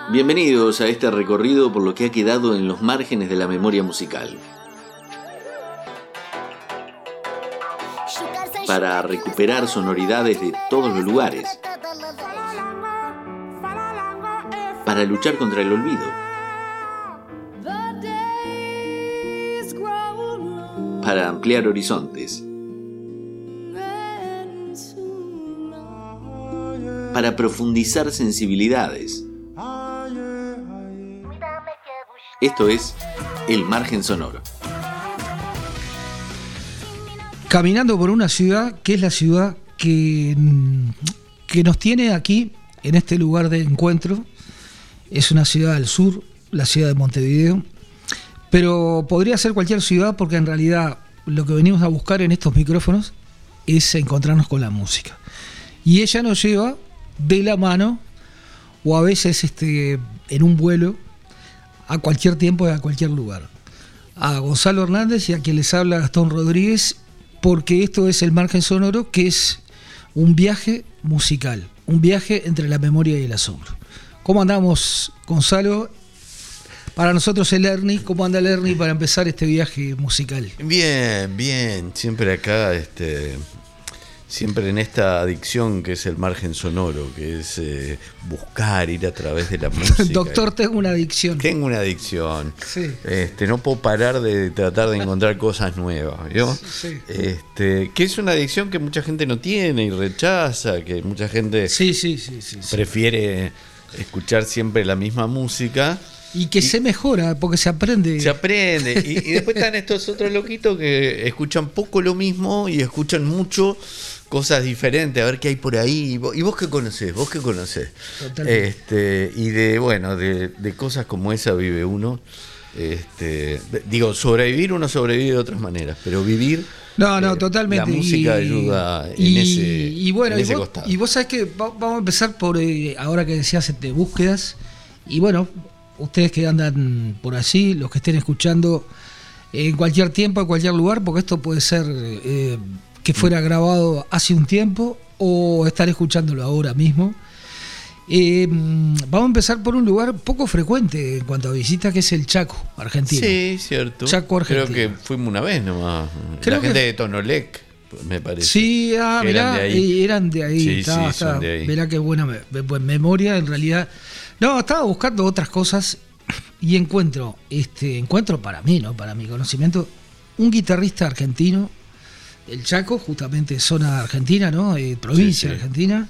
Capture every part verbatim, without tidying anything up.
Bienvenidos a este recorrido por lo que ha quedado en los márgenes de la memoria musical. Para recuperar sonoridades de todos los lugares. Para luchar contra el olvido. Para ampliar horizontes. Para profundizar sensibilidades. Esto es El Margen Sonoro. Caminando por una ciudad que es la ciudad que, que nos tiene aquí, en este lugar de encuentro. Es una ciudad al sur, la ciudad de Montevideo. Pero podría ser cualquier ciudad porque en realidad lo que venimos a buscar en estos micrófonos es encontrarnos con la música. Y ella nos lleva de la mano, o a veces este, en un vuelo, a cualquier tiempo y a cualquier lugar. A Gonzalo Hernández y a quien les habla Gastón Rodríguez, porque esto es El Margen Sonoro, que es un viaje musical, un viaje entre la memoria y el asombro. ¿Cómo andamos, Gonzalo? Para nosotros el Ernie, ¿cómo anda el Ernie para empezar este viaje musical? Bien, bien, siempre acá, este, siempre en esta adicción que es el margen sonoro, que es eh, buscar, ir a través de la música. Doctor, tengo una adicción. Tengo una adicción. Sí. Este, no puedo parar de tratar de encontrar cosas nuevas, ¿vio? Sí. Este, que es una adicción que mucha gente no tiene y rechaza, que mucha gente sí, sí, sí, sí, sí. prefiere escuchar siempre la misma música. Y que y se mejora, porque se aprende. Se aprende. Y, y después están estos otros loquitos que escuchan poco lo mismo y escuchan mucho cosas diferentes, a ver qué hay por ahí. ¿Y vos, y vos qué conocés? ¿Vos qué conocés? Totalmente. Este, y de, bueno, de, de cosas como esa vive uno. Este, digo, sobrevivir uno sobrevive de otras maneras, pero vivir... No, no, eh, totalmente. La música y, ayuda en y, ese, y bueno, en y ese vos, costado. Y vos sabés que va, vamos a empezar por, eh, ahora que decías de búsquedas, y bueno, ustedes que andan por allí, los que estén escuchando en cualquier tiempo, en cualquier lugar, porque esto puede ser eh, que fuera grabado hace un tiempo o estar escuchándolo ahora mismo. Eh, vamos a empezar por un lugar poco frecuente en cuanto a visitas, que es el Chaco, argentino. Sí, cierto. Chaco, argentino. Creo que fuimos una vez nomás. Creo la gente que... de Tonolec, me parece. Sí, ah, que mirá, eran de ahí. eran de ahí. Sí, está, sí, está, son de ahí. Mirá qué buena me, me, memoria, en realidad. No, estaba buscando otras cosas y encuentro, este, encuentro para mí, ¿no? Para mi conocimiento, un guitarrista argentino, el Chaco, justamente zona argentina, ¿no? Eh, provincia sí, sí. argentina,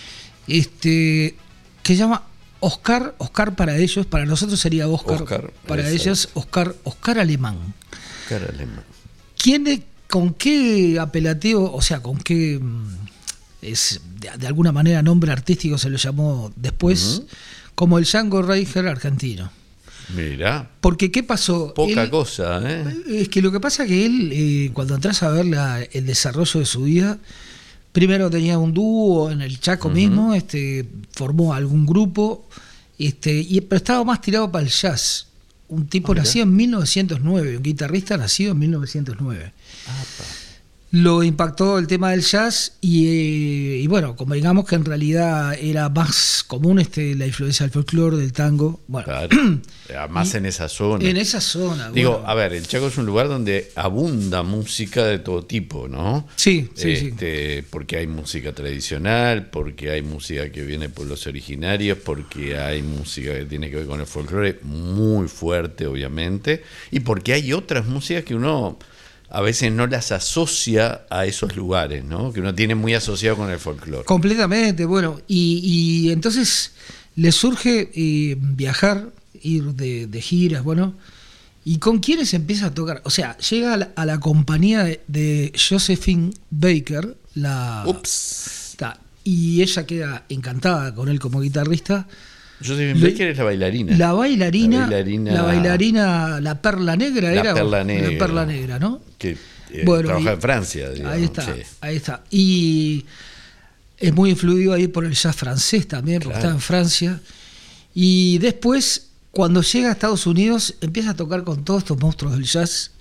este, que se llama Oscar, Oscar para ellos, para nosotros sería Oscar, Oscar para exacto. ellos Oscar, Oscar Alemán. Oscar Alemán. ¿Quién de, con qué apelativo, o sea, con qué es de, de alguna manera nombre artístico se lo llamó después, uh-huh. como el Django Reinhardt argentino? Mirá. Porque ¿qué pasó? Poca él, cosa, ¿eh? Es que lo que pasa es que él, eh, cuando entras a ver la, el desarrollo de su vida, primero tenía un dúo en el Chaco uh-huh. mismo, este, formó algún grupo, este, y, pero estaba más tirado para el jazz. Un tipo ah, nacido en mil novecientos nueve, un guitarrista nacido en mil novecientos nueve. Ah, Lo impactó el tema del jazz y, eh, y bueno, como digamos que en realidad era más común este, la influencia del folclore, del tango. Bueno, claro, más en esa zona. En esa zona. Digo, bueno. a ver, el Chaco es un lugar donde abunda música de todo tipo, ¿no? Sí, sí, este, sí. Porque hay música tradicional, porque hay música que viene por los originarios, porque hay música que tiene que ver con el folclore muy fuerte, obviamente, y porque hay otras músicas que uno a veces no las asocia a esos lugares, ¿no? Que uno tiene muy asociado con el folclore. Completamente, bueno, y, y entonces le surge eh, viajar, ir de, de giras, bueno, ¿y con quiénes empieza a tocar? O sea, llega a la, a la compañía de, de Josephine Baker, la... Ups. Ta, y ella queda encantada con él como guitarrista. Josephine Baker es la bailarina. La bailarina, la bailarina, la, bailarina, la perla negra la era. Perla negra. La perla negra, ¿no? Que eh, bueno, trabaja y, en Francia. Digamos, ahí está, sí. ahí está. Y es muy influido ahí por el jazz francés también, porque claro. está en Francia. Y después, cuando llega a Estados Unidos, empieza a tocar con todos estos monstruos del jazz.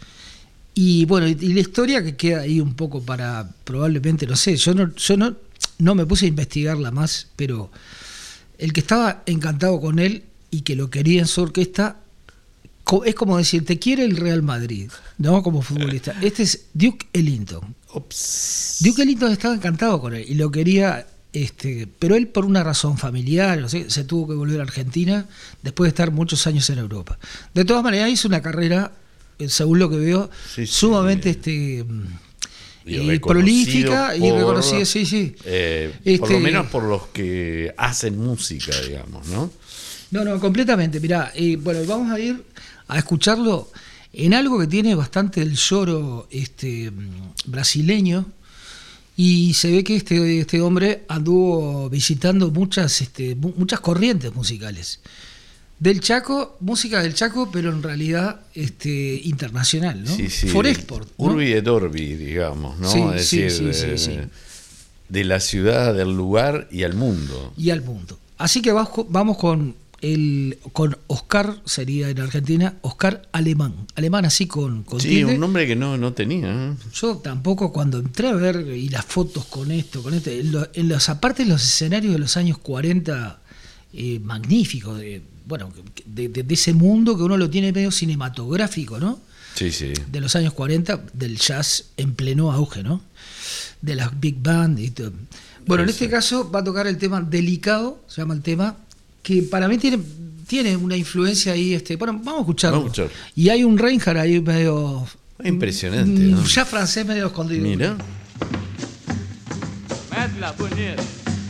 Y bueno, y, y la historia que queda ahí un poco para, probablemente, no sé, yo no, yo no, no me puse a investigarla más, pero el que estaba encantado con él y que lo quería en su orquesta, es como decir, te quiere el Real Madrid, ¿no? Como futbolista. Este es Duke Ellington. Ups. Duke Ellington estaba encantado con él y lo quería, este, pero él por una razón familiar, no sé, se tuvo que volver a Argentina después de estar muchos años en Europa. De todas maneras hizo una carrera, según lo que veo, sí, sí. sumamente este, y eh, prolífica y reconocida, sí, sí. Eh, este, por lo menos por los que hacen música, digamos, ¿no? No, no, completamente. Mirá, eh, bueno, vamos a ir a escucharlo en algo que tiene bastante el lloro este, brasileño, y se ve que este, este hombre anduvo visitando muchas, este, muchas corrientes musicales. Del Chaco, música del Chaco, pero en realidad este, internacional, ¿no? Sí, sí. For export, ¿no? Urbi et Orbi, digamos, ¿no? Sí, es sí, decir, sí, de, sí, sí. de la ciudad, del lugar y al mundo. Y al mundo. Así que vamos con el con Oscar, sería en Argentina, Oscar Alemán. Alemán así con, con Sí, tilde. un nombre que no, no tenía. ¿eh? Yo tampoco, cuando entré a ver y las fotos con esto, con este, en, lo, en las aparte de los escenarios de los años cuarenta, eh, magníficos, de, bueno, de, de, de ese mundo que uno lo tiene medio cinematográfico, ¿no? Sí, sí. De los años cuarenta, del jazz en pleno auge, ¿no? De las big band y todo. Bueno, en este caso va a tocar el tema Delicado, se llama el tema, que para mí tiene, tiene una influencia ahí. Este, bueno, vamos a escucharlo. Vamos a escuchar. Y hay un Reinhardt ahí medio... Impresionante, ¿no? Ya francés medio escondido. Mira. Medla bonita.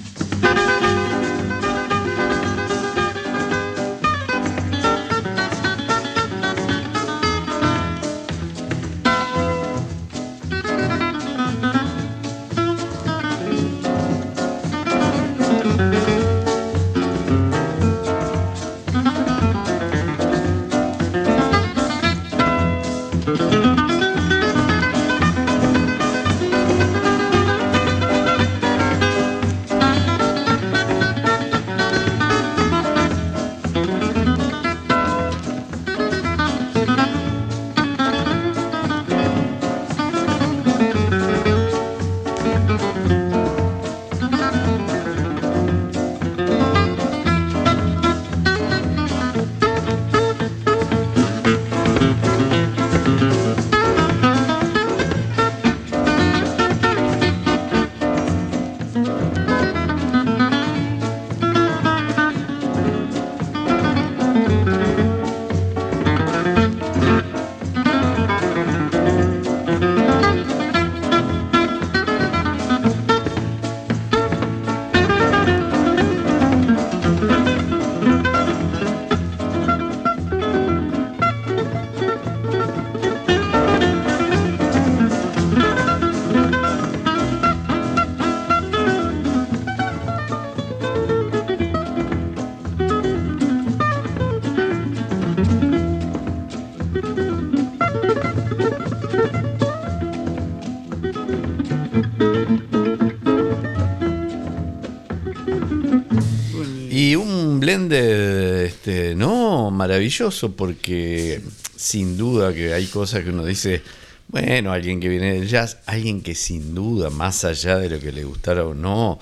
Y un blend este, no maravilloso, porque sin duda que hay cosas que uno dice, bueno, alguien que viene del jazz, alguien que sin duda, más allá de lo que le gustara o no,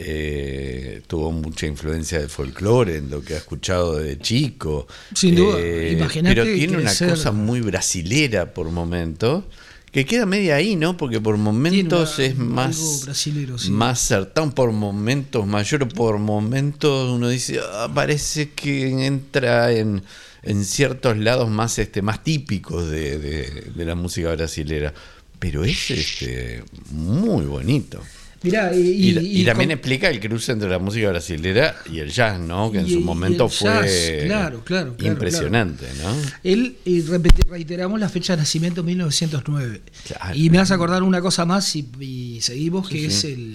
eh, tuvo mucha influencia del folclore en lo que ha escuchado de chico. Sin duda, eh, imagínate. Pero tiene una ser... cosa muy brasilera por momentos, que queda media ahí, ¿no? Porque por momentos una, es más, brasilero, sí. más certán, por momentos mayor, por momentos uno dice, ah, parece que entra en, en ciertos lados más, este, más típicos de, de, de la música brasilera. Pero es este, muy bonito. Mirá, y, y, y, y, y también con... explica el cruce entre la música brasilera y el jazz, ¿no? Que en y, su momento jazz, fue claro, claro, claro, impresionante, claro. ¿no? Él, y repet- reiteramos la fecha de nacimiento, mil novecientos nueve. Claro. Y me vas a acordar una cosa más y, y seguimos, Sí, que sí. es el...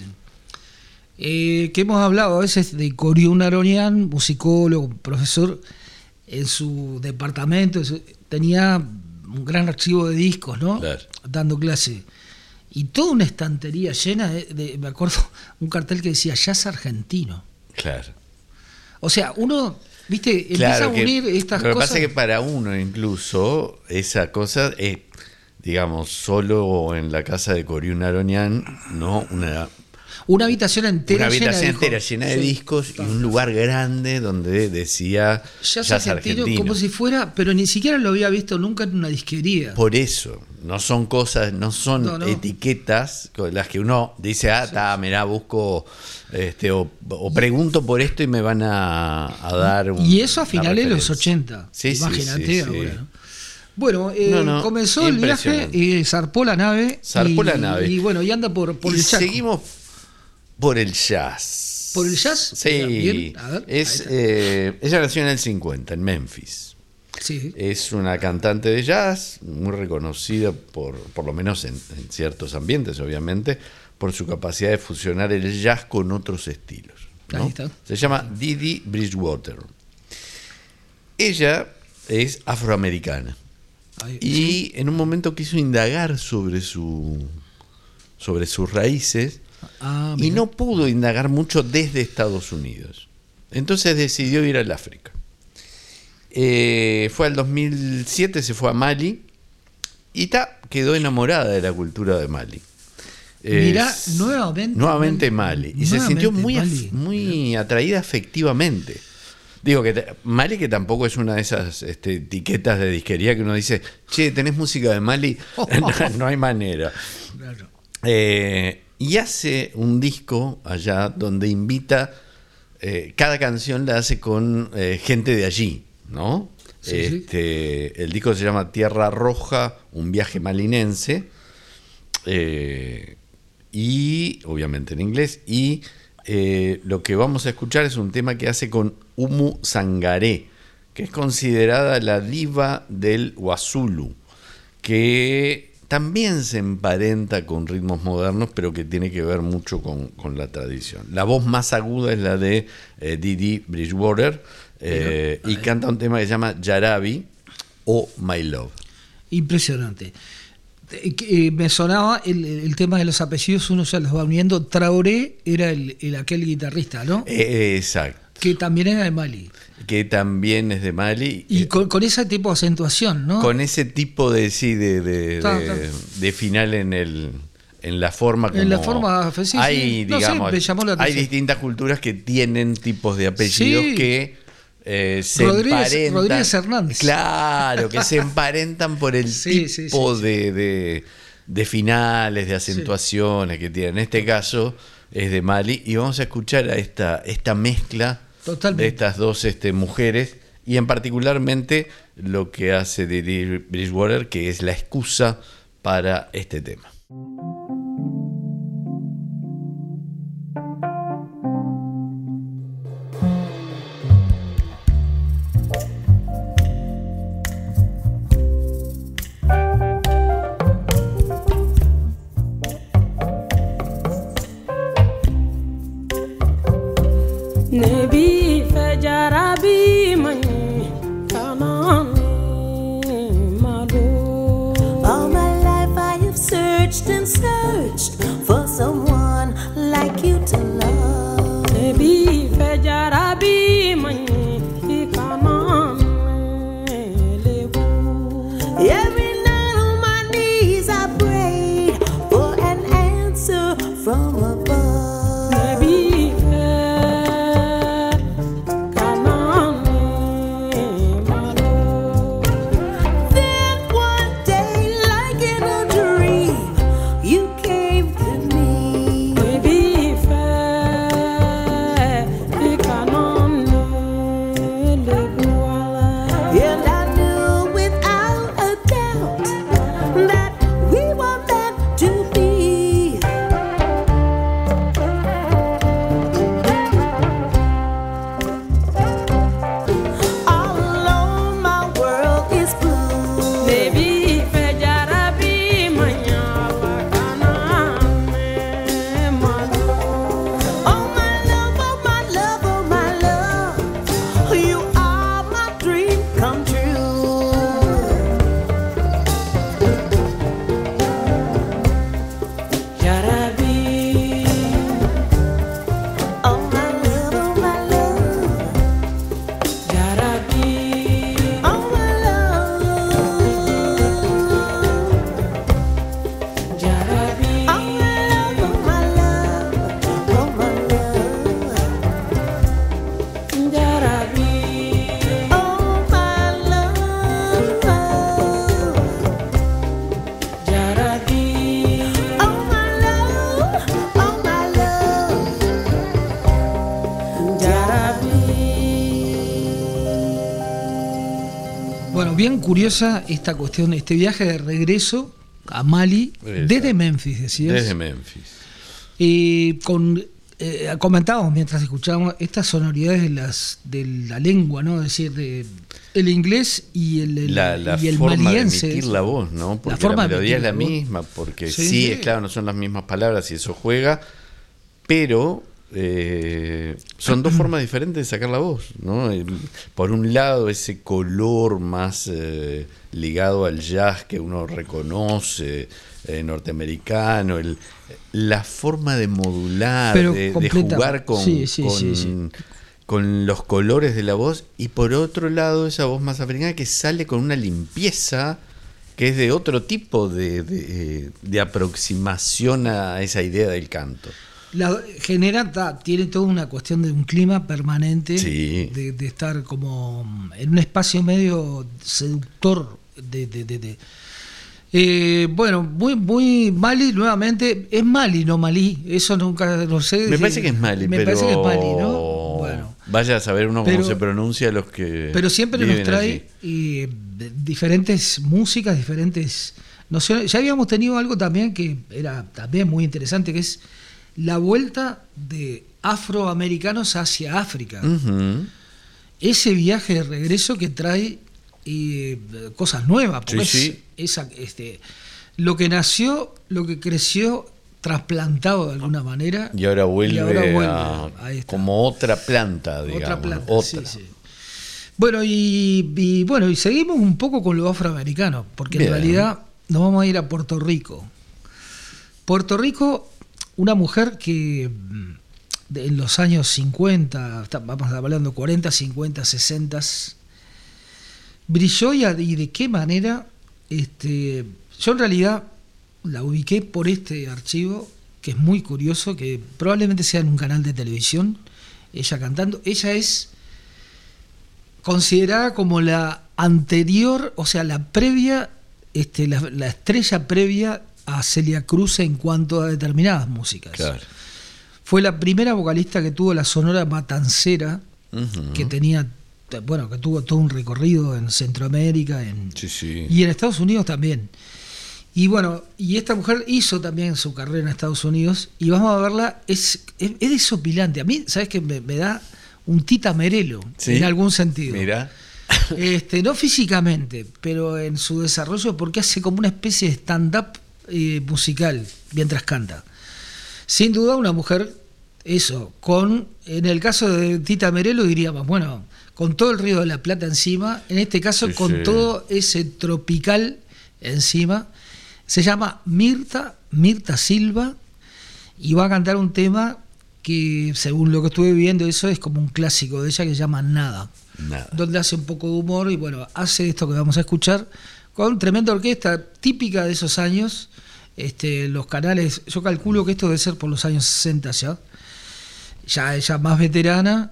Eh, que hemos hablado a veces de Coriún Aronian, musicólogo, profesor, en su departamento, en su- tenía un gran archivo de discos, ¿no? Claro. Dando clase. Y toda una estantería llena de, de, me acuerdo, un cartel que decía jazz argentino. Claro. O sea, uno, viste, empieza Claro a que- unir estas lo que cosas. pasa es que para uno incluso esa cosa es, digamos, solo en la casa de Coriún Aronian, no una Una habitación entera Una habitación llena de entera discos. llena de Sí. discos y un lugar grande donde decía Jazz, jazz argentino, argentino. como si fuera, pero ni siquiera lo había visto nunca en una disquería. Por eso, no son cosas, no son No, no. etiquetas con las que uno dice, ah, está, mirá, busco, este, o, o pregunto por esto y me van a, a dar un, Y eso a una finales de los referencia. ochenta. Sí, sí, Imagínate sí, sí. ahora, ¿no? Bueno, eh, No, no, comenzó el viaje, impresionante. eh, zarpó la nave. Zarpó y, la nave. Y bueno, y anda por, por Y el Chaco. seguimos por el jazz. ¿Por el jazz? Sí. Bien, a ver, es, ahí está. eh, ella nació en el cincuenta, en Memphis. Sí. Es una cantante de jazz muy reconocida por, por lo menos en, en ciertos ambientes, obviamente, por su capacidad de fusionar el jazz con otros estilos, ¿no? Ahí está. Se llama Didi Bridgewater. Ella es afroamericana Ahí, y sí. en un momento quiso indagar sobre su sobre sus raíces Ah, y mira. no pudo indagar mucho desde Estados Unidos. Entonces decidió ir al África. Eh, fue al dos mil siete, se fue a Mali y ta, quedó enamorada de la cultura de Mali. Mirá, Es- nuevamente nuevamente Mali. Mali. Y se Nuevamente sintió muy, af- Mali. muy atraída afectivamente. Digo que te- Mali, que tampoco es una de esas este, etiquetas de disquería que uno dice, che, ¿tenés música de Mali? no, no hay manera. Claro. Eh, y hace un disco allá donde invita, eh, cada canción la hace con eh, gente de allí, ¿no? Sí, sí. este, el disco se llama Tierra Roja, un viaje malinense, eh, y obviamente en inglés, y eh, lo que vamos a escuchar es un tema que hace con Umu Sangaré, que es considerada la diva del Wasulu, que también se emparenta con ritmos modernos, pero que tiene que ver mucho con, con la tradición. La voz más aguda es la de eh, Didi Bridgewater, eh, y canta un tema que se llama Yarabi o My Love. Impresionante. Eh, que, eh, me sonaba el, el tema de los apellidos, uno ya los va uniendo. Traoré era el, el aquel guitarrista, ¿no? Eh, exacto. Que también era de Mali. Que también es de Mali. Y eh, con, con ese tipo de acentuación, ¿no? Con ese tipo de, sí, de, de, Ta, de- ta. de final en el en la forma como En la forma, sí, sí. hay, No sé, digamos, me llamó la hay atención. distintas culturas que tienen tipos de apellidos Sí. que eh, se Rodríguez- emparentan. Rodríguez Hernández. Claro, que se emparentan por el Sí, sí, tipo sí, sí. de, de, de finales, de acentuaciones que tienen. En este caso es de Mali y vamos a escuchar a esta, esta mezcla Totalmente. de estas dos este, mujeres y en particularmente lo que hace Didi Bridgewater, que es la excusa para este tema. Nebi fejarabi mani kanani malu. All my life I have searched and searched for someone like you to love. Nebi fejarabi mani kanani lebu. Every night on my knees I prayed for an answer from above. Nebi fejarabi Bueno, bien curiosa esta cuestión, este viaje de regreso a Mali, Exacto. desde Memphis, decías. Desde Memphis. Y con, eh, comentábamos mientras escuchábamos estas sonoridades de, las, de la lengua, ¿no? Es decir, de, el inglés y el, el, La, la y el forma maliense. de emitir la voz, ¿no? Porque la, forma de melodía es la emitir la voz. misma, porque Sí, sí, sí. es claro, no son las mismas palabras y eso juega, pero eh, son dos formas diferentes de sacar la voz, ¿no? El- por un lado, ese color más eh, ligado al jazz que uno reconoce, eh, norteamericano, el, la forma de modular, Pero de, de completa. jugar con, Sí, sí, con, sí, sí. con los colores de la voz, y por otro lado esa voz más africana que sale con una limpieza que es de otro tipo de, de, de aproximación a esa idea del canto. La, genera, ta, tiene toda una cuestión de un clima permanente, Sí. de, de estar como en un espacio medio seductor. De, de, de, de. Eh, bueno, muy, muy Mali nuevamente, es Mali, no Malí, eso nunca lo sé. Me parece que es Mali, me pero parece que es Mali, ¿no? Bueno, vaya a saber uno Pero- cómo se pronuncia los que pero siempre viven nos trae allí. eh, diferentes músicas, diferentes nociones. Ya habíamos tenido algo también que era también muy interesante, que es la vuelta de afroamericanos hacia África. Ujú. Ese viaje de regreso que trae eh, cosas nuevas, porque Sí, es- sí. esa, este, lo que nació, lo que creció, trasplantado de alguna manera. Y ahora vuelve, y ahora vuelve. a- Ahí está. como otra planta, digamos. Otra planta, otra. sí, sí. Bueno, y, y bueno, y seguimos un poco con lo afroamericano, porque Bien. en realidad nos vamos a ir a Puerto Rico. Puerto Rico, una mujer que mm, de- en los años cincuenta, está- vamos hablando cuarenta, cincuenta, sesenta, brilló y, a- y de qué manera. Este, yo en realidad la ubiqué por este archivo, que es muy curioso, que probablemente sea en un canal de televisión, ella cantando. Ella es considerada como la anterior, o sea, la previa, este, la, la estrella previa a Celia Cruz en cuanto a determinadas músicas. Claro. Fue la primera vocalista que tuvo la Sonora Matancera, Ujú. que tenía, bueno, que tuvo todo un recorrido en Centroamérica, en, Sí, sí. y en Estados Unidos también. Y bueno, y esta mujer hizo también su carrera en Estados Unidos, y vamos a verla, es, es, es desopilante. A mí, ¿sabes qué? Me, me da un Tita Merelo, Sí. en algún sentido. Mira. Este, no físicamente, pero en su desarrollo, porque hace como una especie de stand-up eh, musical mientras canta. Sin duda una mujer, eso, con, en el caso de Tita Merelo diríamos, bueno, con todo el Río de la Plata encima, en este caso Sí, con sí. todo ese tropical encima. Se llama Mirta, Mirta Silva, y va a cantar un tema que, según lo que estuve viendo, eso es como un clásico de ella que se llama Nada, Nada. donde hace un poco de humor y bueno, hace esto que vamos a escuchar con tremenda orquesta típica de esos años. Este, los canales, yo calculo que esto debe ser por los años sesenta ya, ya ella más veterana,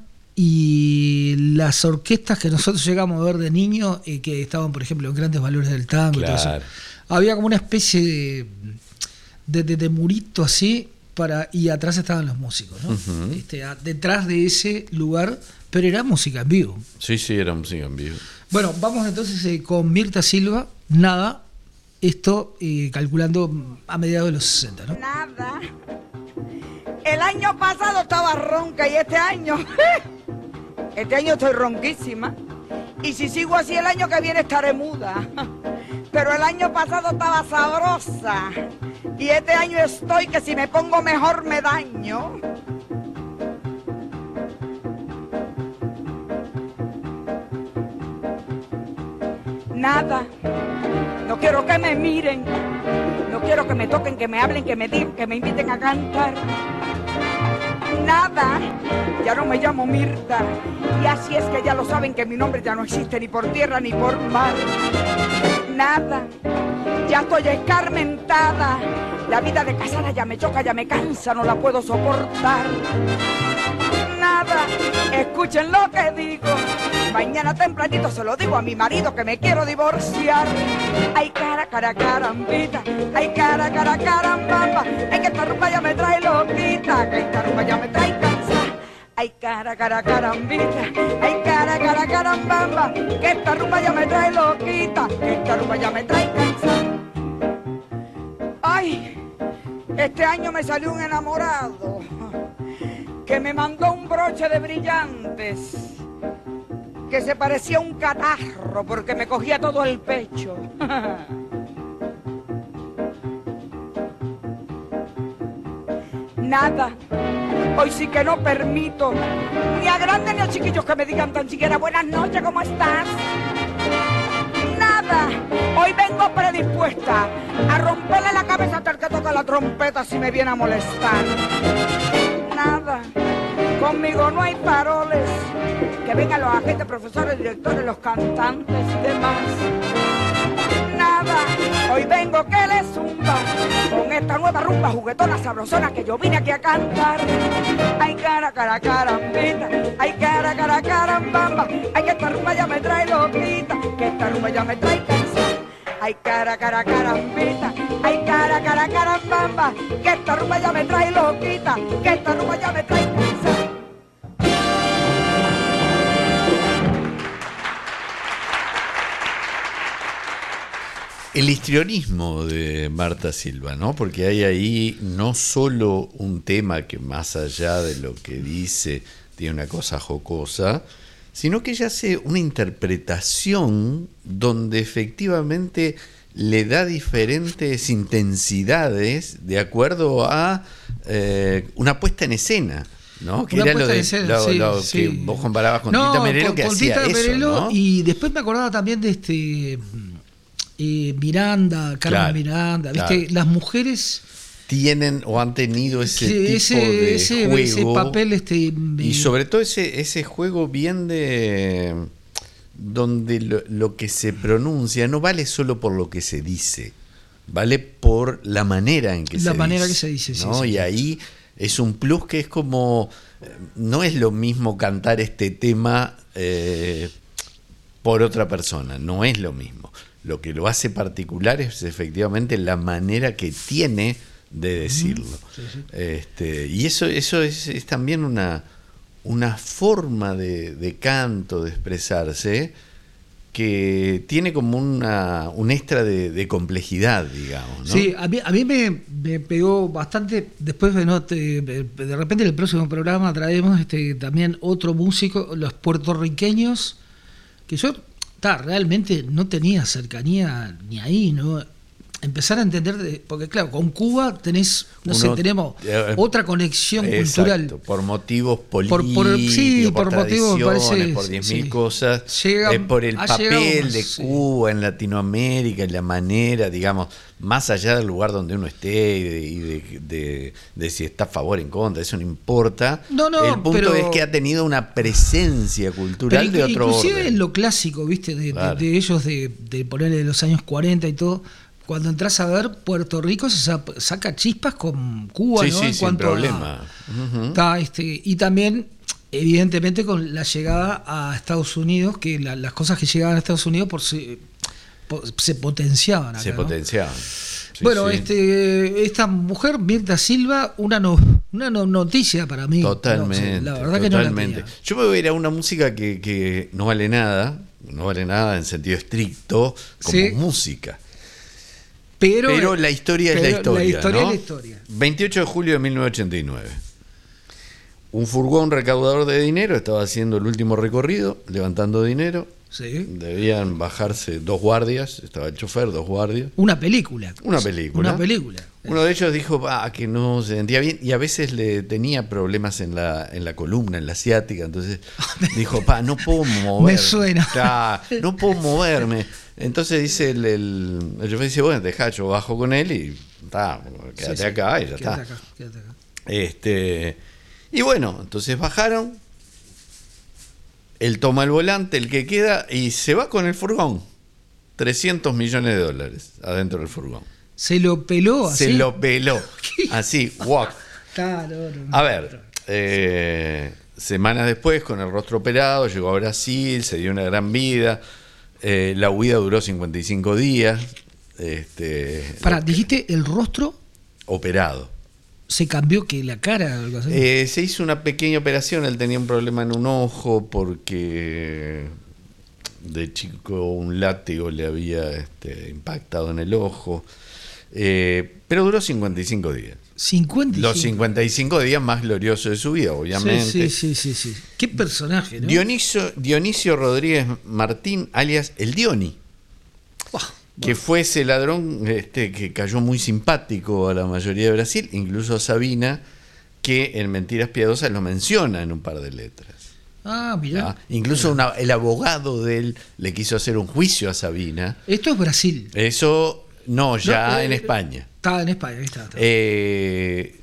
y las orquestas que nosotros llegamos a ver de niños, eh, que estaban, por ejemplo, en Grandes Valores del Tango, y todo eso, Claro. había como una especie de, de, de- de murito así, para, y atrás estaban los músicos, ¿no? Ujú. Este, a- detrás de ese lugar, pero era música en vivo. Sí, sí, era música en vivo. Bueno, vamos entonces eh, con Mirta Silva, Nada, esto eh, calculando a mediados de los sesenta, ¿no? Nada. El año pasado estaba ronca y este año, este año estoy ronquísima. Y si sigo así el año que viene estaré muda. Pero el año pasado estaba sabrosa. Y este año estoy que si me pongo mejor me daño. Nada. No quiero que me miren. No quiero que me toquen, que me hablen, que me digan, que me inviten a cantar. Nada. Ya no me llamo Mirta. Y así es que ya lo saben que mi nombre ya no existe ni por tierra ni por mar. Nada. Ya estoy escarmentada. La vida de casada ya me choca, ya me cansa, no la puedo soportar. Nada. Escuchen lo que digo. Mañana tempranito se lo digo a mi marido que me quiero divorciar. Ay, cara, cara, carambita. Ay, cara, cara, carambamba. Ay, que esta rumba ya me trae loquita. Que esta rumba ya me trae cansada. Ay, Ay, cara, cara, carambita, ay, cara, cara, carambamba, que esta rumba ya me trae loquita, que esta rumba ya me trae cansada. Ay, este año me salió un enamorado que me mandó un broche de brillantes que se parecía a un catarro porque me cogía todo el pecho. Nada, hoy sí que no permito ni a grandes ni a chiquillos que me digan tan siquiera buenas noches, ¿cómo estás? Nada, hoy vengo predispuesta a romperle la cabeza hasta el que toca la trompeta si me viene a molestar. Nada, conmigo no hay paroles, que vengan los agentes, profesores, directores, los cantantes y demás. Nada, hoy vengo que le zumba con esta nueva rumba juguetona sabrosona que yo vine aquí a cantar. Ay, cara, cara, carambita, ay, cara, cara, carambamba, ay, que esta rumba ya me trae loquita, que esta rumba ya me trae cansada. Ay, cara, cara, carambita, ay, cara, cara, carambamba, que esta rumba ya me trae loquita, que esta rumba ya me trae cansada. El histrionismo de Marta Silva, ¿no? Porque hay ahí no solo un tema que más allá de lo que dice tiene una cosa jocosa, sino que ella hace una interpretación donde efectivamente le da diferentes intensidades de acuerdo a eh, una puesta en escena, ¿no? Que Una era lo, de, escena, lo, sí, lo sí. que vos comparabas con No, Tita Merelo, con, que con hacía Tita eso, Merelo, ¿no? y después me acordaba también de este eh, Miranda, Carmen Claro, Miranda, ¿viste? claro. Las mujeres Tienen o han tenido ese que tipo ese, de ese, juego ese papel este y sobre todo ese ese juego bien de donde lo, lo que se pronuncia no vale solo por lo que se dice, vale por la manera en que La se manera dice, que se dice, sí, ¿no? sí. Y ahí es un plus que es como no es lo mismo cantar este tema eh, por otra persona, no es lo mismo. Lo que lo hace particular es efectivamente la manera que tiene de decirlo. Sí, sí. Este, y eso, eso es, es también una, una forma de, de canto, de expresarse, que tiene como una, un extra de, de complejidad, digamos, ¿no? Sí, a mí, a mí me, me pegó bastante. Después de, no, te, de repente en el próximo programa traemos este también otro músico, los puertorriqueños, que yo ta, realmente no tenía cercanía ni ahí, ¿no? Empezar a entender, de, porque claro, con Cuba tenés, no Uno, sé, tenemos eh, otra conexión exacto, cultural. por motivos políticos, Por- por- sí, por, por motivos, tradiciones, parece, por diez mil sí. cosas, Llega- eh, por el ha papel llegado de más, sí. Cuba en Latinoamérica, y la manera, digamos, más allá del lugar donde uno esté y de, y de, de- de si está a favor o en contra, eso no importa. No, no, el punto pero- es que ha tenido una presencia cultural Pero de otro inclusive orden. en lo clásico, ¿viste? De, de- Claro. de ellos, de, de ponerle de los años cuarenta y todo. Cuando entras a ver, Puerto Rico se sa- saca chispas con Cuba, Sí, ¿no? sí, en sin cuanto problema. a, Ujú. ta, este, y también, evidentemente, con la llegada a Estados Unidos, que la- las cosas que llegaban a Estados Unidos por se, po- se potenciaban acá, Se ¿no? potenciaban. Sí, Bueno, sí. este, esta mujer, Mirta Silva, una, no, una no- noticia para mí. Totalmente. No, o sea, la verdad totalmente. que no la tenía. Yo me voy a ir a una música que, que no vale nada, no vale nada en sentido estricto, como Sí. música. Pero, Pero la historia es la pero historia. La historia ¿no? es la historia. veintiocho de julio de mil novecientos ochenta y nueve. Un furgón recaudador de dinero estaba haciendo el último recorrido, levantando dinero. Sí. Debían bajarse dos guardias, estaba el chofer, dos guardias. Una película. Una película. Una película. Uno de ellos dijo ah, que no se sentía bien y a veces le tenía problemas en la, en la columna, en la ciática. Entonces dijo, pa, no puedo moverme. Me suena. Ta, no puedo moverme. Entonces dice el, el, el chofer dice, bueno, dejá, yo bajo con él y ta, quédate Sí, sí. acá y ya Quédate está. acá, quédate acá. Este, y bueno, entonces bajaron. Él toma el volante, el que queda, y se va con el furgón. trescientos millones de dólares adentro del furgón. Se lo peló así. Se lo peló. Así, walk. Ta, no, no. A ver, eh, semanas después, con el rostro operado, llegó a Brasil, se dio una gran vida. Eh, la huida duró cincuenta y cinco días. Este, Pará, dijiste el rostro. operado. se cambió que la cara o algo así. Eh, se hizo una pequeña operación, él tenía un problema en un ojo porque de chico un látigo le había este, impactado en el ojo, eh, pero duró cincuenta y cinco días. cincuenta y cinco. Los cincuenta y cinco días más gloriosos de su vida, obviamente. Sí, sí, sí, sí, sí. Qué personaje, ¿no? Dionisio, Dionisio Rodríguez Martín, alias el Dioni, Buah, que bueno. fue ese ladrón este, que cayó muy simpático a la mayoría de Brasil, incluso a Sabina, que en Mentiras Piadosas lo menciona en un par de letras. Ah, mirá. ¿Ah? Incluso una- el abogado de él le quiso hacer un juicio a Sabina. Esto es Brasil. Eso, no, ya No, eh, en España. Está en España, ahí está. está. Eh,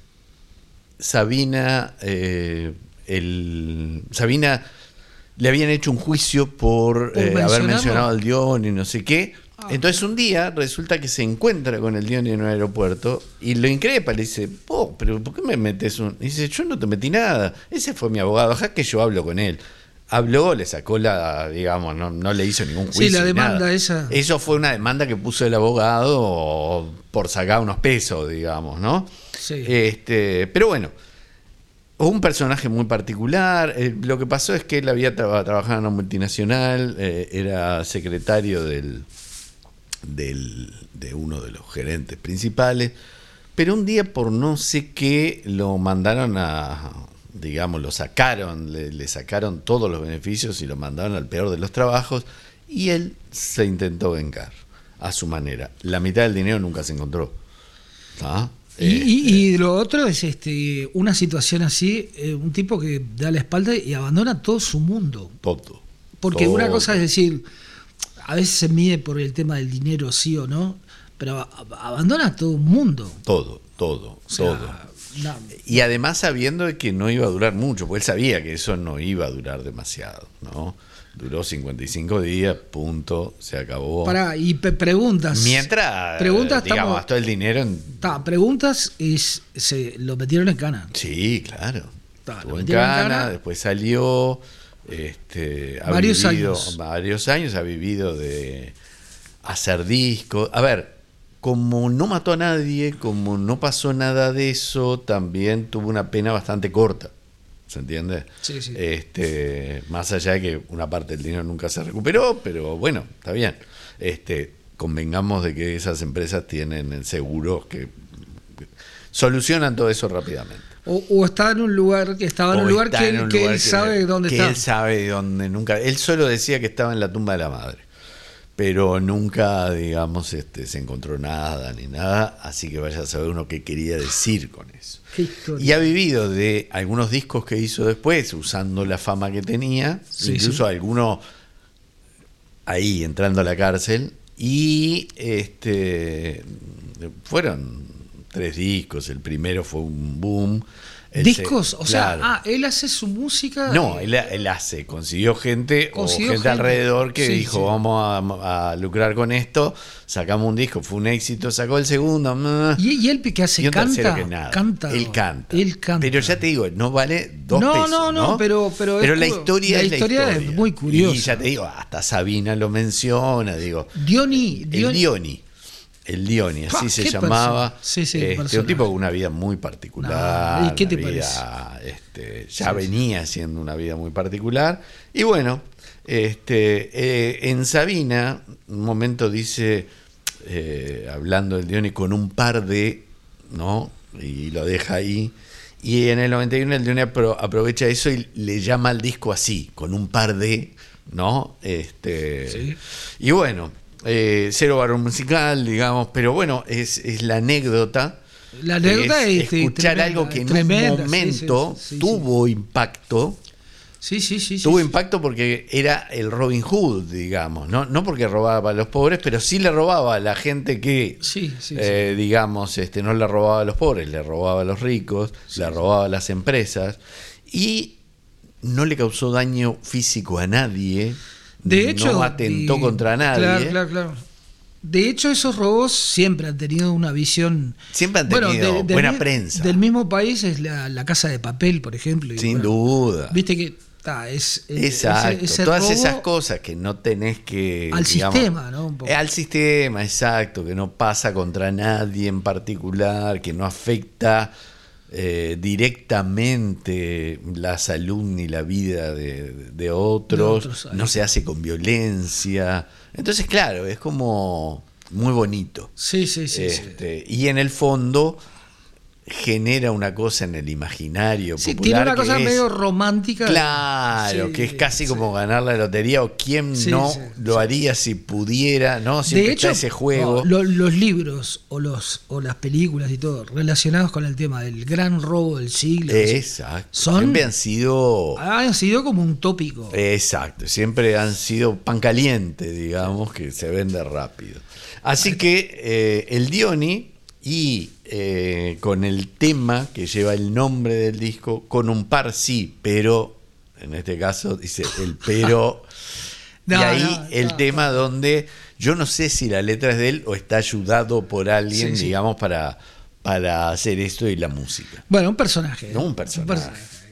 Sabina, eh, el, Sabina le habían hecho un juicio por, ¿Por eh, haber mencionarlo? mencionado al Dion y no sé qué. Ah. Entonces un día resulta que se encuentra con el Dion en un aeropuerto y lo increpa, le dice, oh, pero ¿por qué me metes un...? Y dice, yo no te metí nada, ese fue mi abogado, deja que yo hablo con él. Habló, le sacó la, digamos, no, no le hizo ningún juicio. Sí, la ni demanda nada. esa. Eso fue una demanda que puso el abogado por sacar unos pesos, digamos, ¿no? Sí. Este, pero bueno, un personaje muy particular. Eh, lo que pasó es que él había tra- trabajado en una multinacional, eh, era secretario del, del, de uno de los gerentes principales, pero un día por no sé qué lo mandaron a, digamos, lo sacaron, le, le sacaron todos los beneficios y lo mandaron al peor de los trabajos y él se intentó vengar a su manera. La mitad del dinero nunca se encontró. ¿Ah? Y, y- y lo otro es este una situación así, eh, un tipo que da la espalda y abandona todo su mundo. Todo. Porque todo. una cosa es decir, a veces se mide por el tema del dinero, sí o no, pero a- abandona todo un mundo. Todo, todo, O sea, todo. no, Y además sabiendo de que no iba a durar mucho, porque él sabía que eso no iba a durar demasiado, ¿no? Duró cincuenta y cinco días, punto, se acabó. pará, y pe- preguntas. Mientras, preguntas, digamos, estamos- gastó el dinero en... Ta, preguntas es se lo metieron en cana. Sí, claro. Ta, Estuvo lo en metieron en Cana, cana. después salió, este, ha Varios vivido años. varios años, ha vivido de hacer discos. A ver, como no mató a nadie, como no pasó nada de eso, también tuvo una pena bastante corta. ¿Se entiende? Sí, sí. Este, más allá de que una parte del dinero nunca se recuperó, pero bueno, está bien. Este, convengamos de que esas empresas tienen seguros que solucionan todo eso rápidamente. O, o está en un lugar que estaba en O un lugar está que, en él, un que lugar él sabe dónde que está. él sabe dónde nunca. Él solo decía que estaba en la tumba de la madre, pero nunca, digamos, este, se encontró nada ni nada. Así que vaya a saber uno qué quería decir con eso. Qué historia. Y ha vivido de algunos discos que hizo después, usando la fama que tenía, Sí, incluso sí. algunos ahí entrando a la cárcel. Y este fueron tres discos. El primero fue un boom. El ¿Discos? se- O sea, claro. ah, él hace su música. No, eh, él, él hace, consiguió gente Consiguió o gente, gente. alrededor que Sí, dijo, sí. vamos a, a lucrar con esto, sacamos un disco, fue un éxito, sacó el segundo, mm, ¿Y, y él que hace? y un tercero ¿Canta? que nada. Canta. Él canta. Él canta. Pero ya te digo, no vale dos No, pesos. no, no, pero- pero es la cu- historia la es la historia es historia. muy curiosa. Y ya te digo, hasta Sabina lo menciona, digo. Dioni. El Dioni. Dioni. El Dioni, así Pa, se qué llamaba. persona. Sí, sí, este, un personaje. tipo con una vida muy particular. No, ¿y qué te una vida, este, ya Sí, venía siendo una vida muy particular. Y bueno, este, eh, en Sabina, un momento dice, eh, hablando del Dioni, con un par de, ¿no? Y lo deja ahí. Y en el noventa y uno el Dioni apro- aprovecha eso y le llama al disco así, con un par de, ¿no? Este, Sí. Y bueno, eh, cero varón musical, digamos, pero bueno, es, es la anécdota. La anécdota es es, este, escuchar tremenda, algo que en tremenda, un sí, momento sí, sí, sí, tuvo impacto. Sí, sí, sí. sí, Tuvo sí. impacto porque era el Robin Hood, digamos, ¿no? No porque robaba a los pobres, pero sí le robaba a la gente que, Sí, sí, eh, digamos, este, no le robaba a los pobres, le robaba a los ricos, le robaba a las empresas y no le causó daño físico a nadie. De hecho, no atentó y- contra nadie. Claro, claro, claro. De hecho, esos robos siempre han tenido una visión. Siempre han tenido del buena mi- prensa. Del mismo país es la, la Casa de Papel, por ejemplo. y Sin bueno, duda. Viste que ta, es, Exacto, ese, ese todas robo esas cosas que no tenés que... al digamos, sistema, ¿no? Un poco. eh, Al sistema, exacto, que no pasa contra nadie en particular, que no afecta eh, directamente la salud ni la vida de, de otros, De otros, ahí. no se hace con violencia. Entonces, claro, es como muy bonito. Sí, sí, sí. sí. Este, y en el fondo genera una cosa en el imaginario Sí, popular. tiene una que cosa es- medio romántica. Claro, Sí, que es casi sí. como ganar la lotería, o quién Sí, no sí, lo sí. haría si pudiera, ¿no? Siempre De hecho, está ese juego. no, lo- los libros o los o las películas y todo relacionados con el tema del gran robo del siglo Exacto. son- Siempre han sido. han sido como un tópico. Exacto, siempre han sido pan caliente, digamos, que se vende rápido. Así que eh, el Diony, y eh, con el tema que lleva el nombre del disco, con un par sí, pero en este caso dice el pero. No, y ahí no, el no, tema no. donde yo no sé si la letra es de él o está ayudado por alguien, Sí, sí. digamos, para, para hacer esto y la música. Bueno, un personaje. No, un personaje.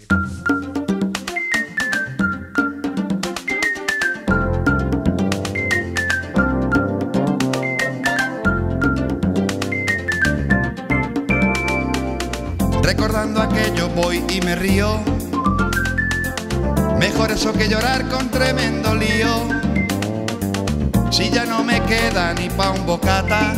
Recordando aquello voy y me río. Mejor eso que llorar con tremendo lío. Si ya no me queda ni pa' un bocata,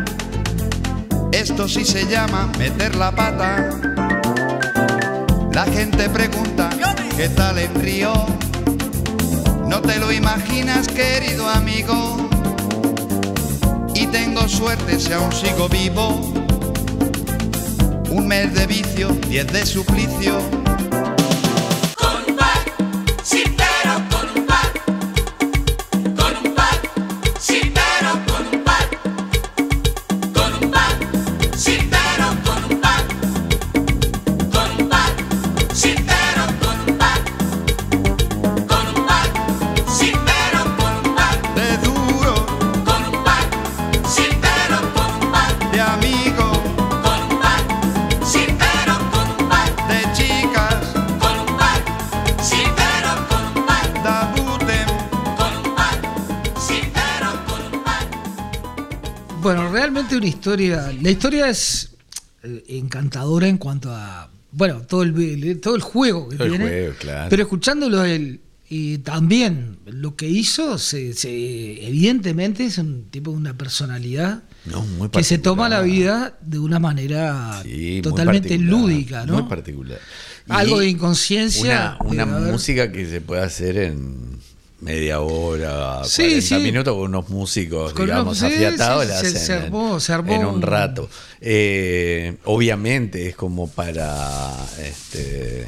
esto sí se llama meter la pata. La gente pregunta, ¿qué tal en Río? No te lo imaginas, querido amigo. Y tengo suerte si aún sigo vivo. Un mes de vicio, diez de suplicio. Con un par, sí, pero con un par. Con un par, sí, pero con un par. Con un par, sí, pero con un par. Con un par, sí, pero con un par. Con un par, sí, pero con un par. De duro, Con un par, sí, pero con un par. de amigo, Con un par, sí, pero con un par. de chicas, Con un par, sí, pero con un par. da buten. Con un par, sí, pero con un par. Bueno, realmente una historia. La historia es eh, encantadora en cuanto a. Bueno, todo el, todo el juego que Todo el tiene. juego, claro. Pero escuchándolo a él y también lo que hizo, se, se- evidentemente es un tipo de una personalidad No, muy que se toma la particular. vida de una manera Sí, muy totalmente particular, lúdica, ¿no? Muy particular. Y Algo de inconsciencia. Una, una debe haber. música que se puede hacer en media hora, Sí, cuarenta sí. minutos con unos músicos, Con digamos, unos- sí, afiatados, sí, la se- hacen se en- armó- se armó en un un- rato. Eh, obviamente es como para este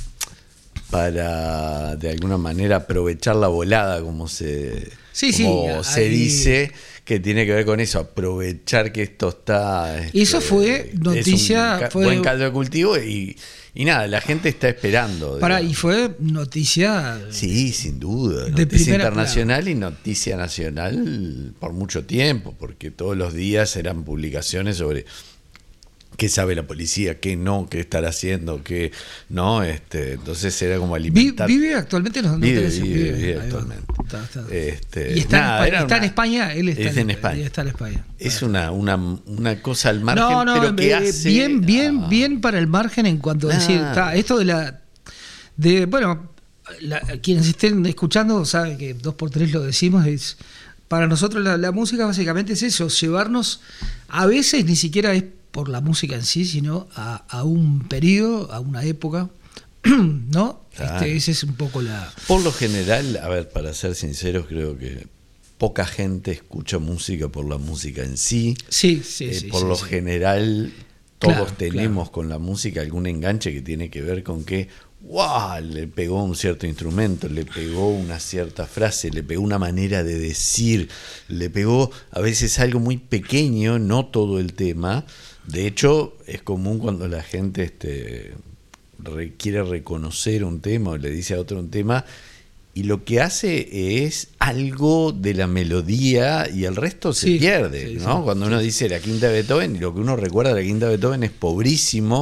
para de alguna manera aprovechar la volada, como se, Sí, sí, como se ahí- dice, que tiene que ver con eso, aprovechar que esto está... este, Eso fue es un noticia, ca- fue- buen caldo de cultivo y, y nada, la gente está esperando. Pará, y digamos. fue noticia. Sí, sin duda. De Noticia primera internacional y noticia nacional por mucho tiempo, porque todos los días eran publicaciones sobre qué sabe la policía, qué no, qué estar haciendo, qué no. Este, entonces era como Vi- alimentar. vive actualmente en los Vive, hoteles, vive, vive, vive ahí va. actualmente. Está, está. Este, Y está, nada, en, España, era está en una- España, él está es en España. y está en España. Es una, una, una cosa al margen, No, no, pero que eh, hace. bien, bien, ah, bien para el margen en cuanto a Ah. decir, está, esto de la, de, bueno, la- quienes estén escuchando saben que dos por tres lo decimos, es para nosotros la, la música básicamente es eso, llevarnos, a veces ni siquiera es por la música en sí, sino a, a un periodo, a una época, ¿no? Claro. Este, esa es un poco la... Por lo general, a ver, para ser sinceros, creo que poca gente escucha música por la música en sí. Sí, sí, Eh, sí. por sí, lo sí. general, todos Claro, tenemos con la música algún enganche que tiene que ver con que, ¡wow! Le pegó un cierto instrumento, le pegó una cierta frase, le pegó una manera de decir, le pegó a veces algo muy pequeño, no todo el tema. De hecho, es común cuando la gente este, re- quiere reconocer un tema o le dice a otro un tema, y lo que hace es algo de la melodía y el resto se Sí, pierde, sí, ¿no? sí, Cuando uno dice la quinta de Beethoven, y lo que uno recuerda de la quinta de Beethoven es pobrísimo,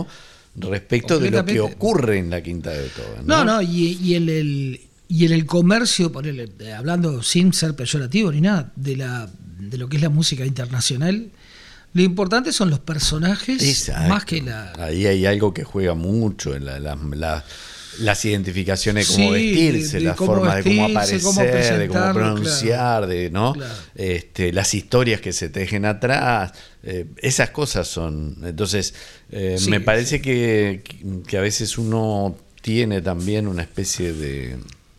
respecto de lo que Completamente. ocurre en la quinta de Beethoven. No, no, y, y en el y en el comercio, ponele, hablando sin ser peyorativo ni nada, de la de lo que es la música internacional, lo importante son los personajes Exacto. más que la. Ahí hay algo que juega mucho en la, la- la- las identificaciones, cómo Sí, vestirse, de- de las cómo formas de cómo vestirse, aparecer, cómo de cómo presentarlo, pronunciar, de no, Claro. este, las historias que se tejen atrás, eh, esas cosas son. Entonces, eh, Sí, me parece que, que a veces uno tiene también una especie de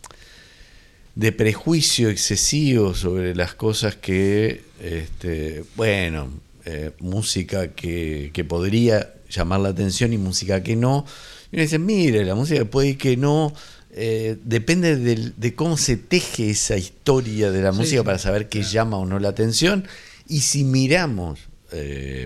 de prejuicio excesivo sobre las cosas que, este, bueno, eh, música que, que podría llamar la atención y música que no. Y uno dice, mire, la música que puede y que no, eh, depende del- de cómo se teje esa historia de la Sí, música sí, para saber qué llama o no la atención. Y si miramos eh,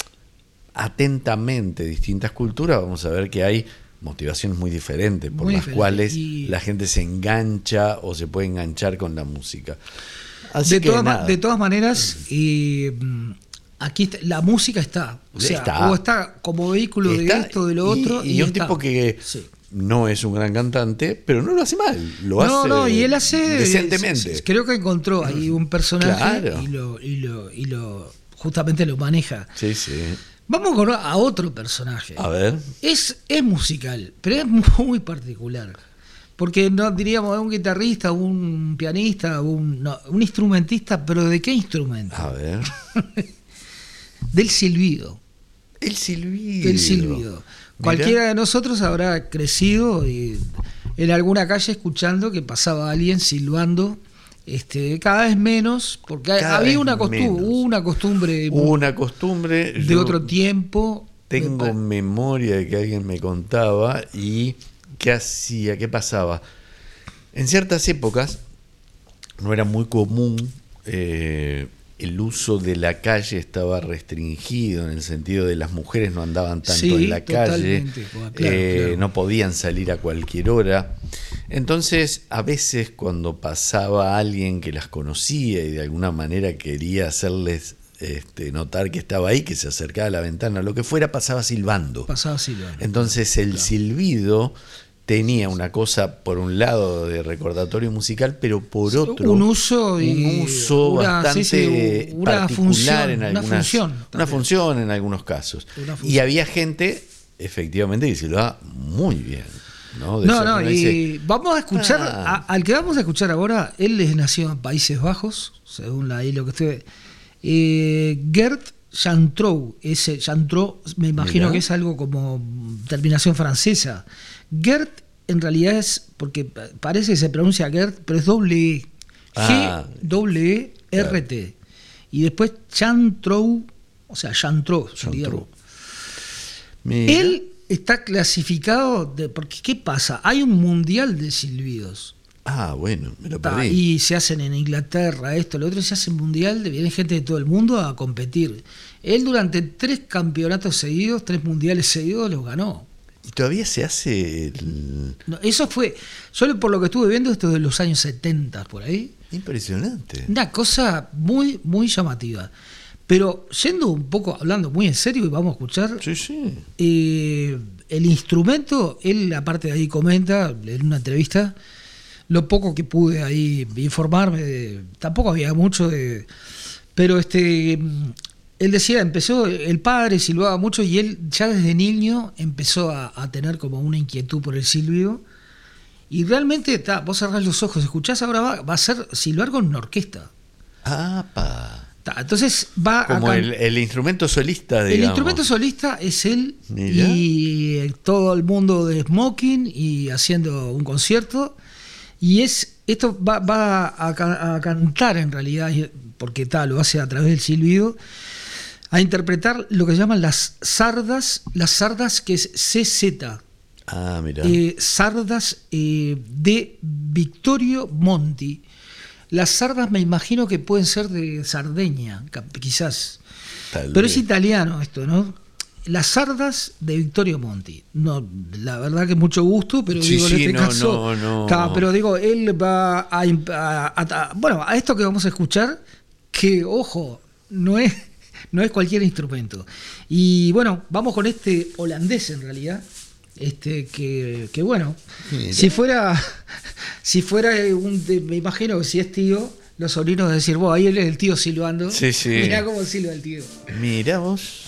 atentamente distintas culturas, vamos a ver que hay motivaciones muy diferentes por Muy las diferentes. cuales Y- la gente se engancha o se puede enganchar con la música. Así De que todas, ma- nada. de todas maneras, eh, aquí está- la música está. O sea, Está. o está como vehículo Está, de esto, de lo y- otro. Y, un está. tipo que Sí. no es un gran cantante, pero no lo hace mal. Lo No, hace no, y él hace. decentemente. es- Creo que encontró ahí un personaje Claro. y, lo, y, lo, y lo. Justamente lo maneja. Sí, sí. Vamos con- a otro personaje. A ver. Es, es musical, pero es muy particular. Porque no diríamos un guitarrista, un pianista, un, no, un instrumentista, pero ¿de qué instrumento? A ver. Del silbido. El silbido. Del silbido. Mirá. Cualquiera de nosotros habrá crecido y en alguna calle escuchando que pasaba alguien silbando, este, cada vez menos, porque Cada había vez una costumbre, menos. hubo una costumbre Hubo una costumbre. de yo otro tiempo. Tengo Me pa- memoria de que alguien me contaba y qué hacía, qué pasaba. En ciertas épocas no era muy común, eh, el uso de la calle estaba restringido en el sentido de las mujeres no andaban tanto Sí, en la calle, totalmente, claro, eh, claro. no podían salir a cualquier hora. Entonces, a veces cuando pasaba alguien que las conocía y de alguna manera quería hacerles este, notar que estaba ahí, que se acercaba a la ventana, lo que fuera, pasaba silbando. Pasaba silbando. Entonces el silbido tenía una cosa, por un lado, de recordatorio musical, pero por otro, Un uso y un uso una- bastante sí, sí, una particular función, en una algunas, función una también. función en algunos casos. Una función. Y había gente, efectivamente, que silbaba muy bien. No, De No, eso no, uno y dice, vamos a escuchar, "Ah". a- al que vamos a escuchar ahora, él es nacido en Países Bajos, según la, ahí lo que estoy. Eh, Gert Jantrou, ese Jantrou, me imagino Mirá. que es algo como terminación francesa. Gert en realidad es, porque pa- parece que se pronuncia Gert, pero es doble E. Ah, G W E R T. Y después Jantrou, o sea, Jantrou, sería. Jantrou. Mira. Él está clasificado, de, porque ¿qué pasa? Hay un mundial de silbidos. Ah, bueno, me lo Ta, perdí. y se hacen en Inglaterra, esto, lo otro, se hace mundial, de- viene gente de todo el mundo a competir. Él durante tres campeonatos seguidos, tres mundiales seguidos, los ganó. Y todavía se hace el- No, eso fue, yo por lo que estuve viendo, esto de los años setenta, por ahí, impresionante. una cosa muy, muy llamativa. Pero yendo un poco, hablando muy en serio, y vamos a escuchar, Sí, sí. eh, el instrumento, él aparte de ahí comenta, en una entrevista, lo poco que pude ahí informarme, de- tampoco había mucho de... Pero este, él decía, empezó, el padre silbaba mucho y él ya desde niño empezó a, a tener como una inquietud por el silbido. Y realmente, ta, vos cerrás los ojos, escuchás, ahora va, va a ser silbar con una orquesta. Ah, pa. Ta, entonces va a Como can- el, el instrumento solista, digamos. el instrumento solista es él Mirá. y eh, todo el mundo de smoking y haciendo un concierto. Y es esto va, va a, ca- a cantar en realidad, porque tal, lo hace a través del silbido, a interpretar lo que llaman las sardas, las sardas que es C Z, Ah, mira. eh, sardas eh, de Vittorio Monti. Las sardas me imagino que pueden ser de Sardeña, cap- quizás. Tal Pero vez. es italiano esto, ¿no? Las sardas de Vittorio Monti. No, la verdad que mucho gusto, pero Sí, digo, en sí, este no, caso. no, no. Ta, pero digo, él va a, imp- a- a- a- bueno, a esto que vamos a escuchar, que ojo, no es, no es cualquier instrumento. Y bueno, vamos con este holandés en realidad. Este que, que bueno, Mira. si fuera si fuera un, me imagino que si es tío, los sobrinos de decir, vos, ahí él es el tío silbando. Sí, sí. Mirá cómo silba el tío. Mirá vos.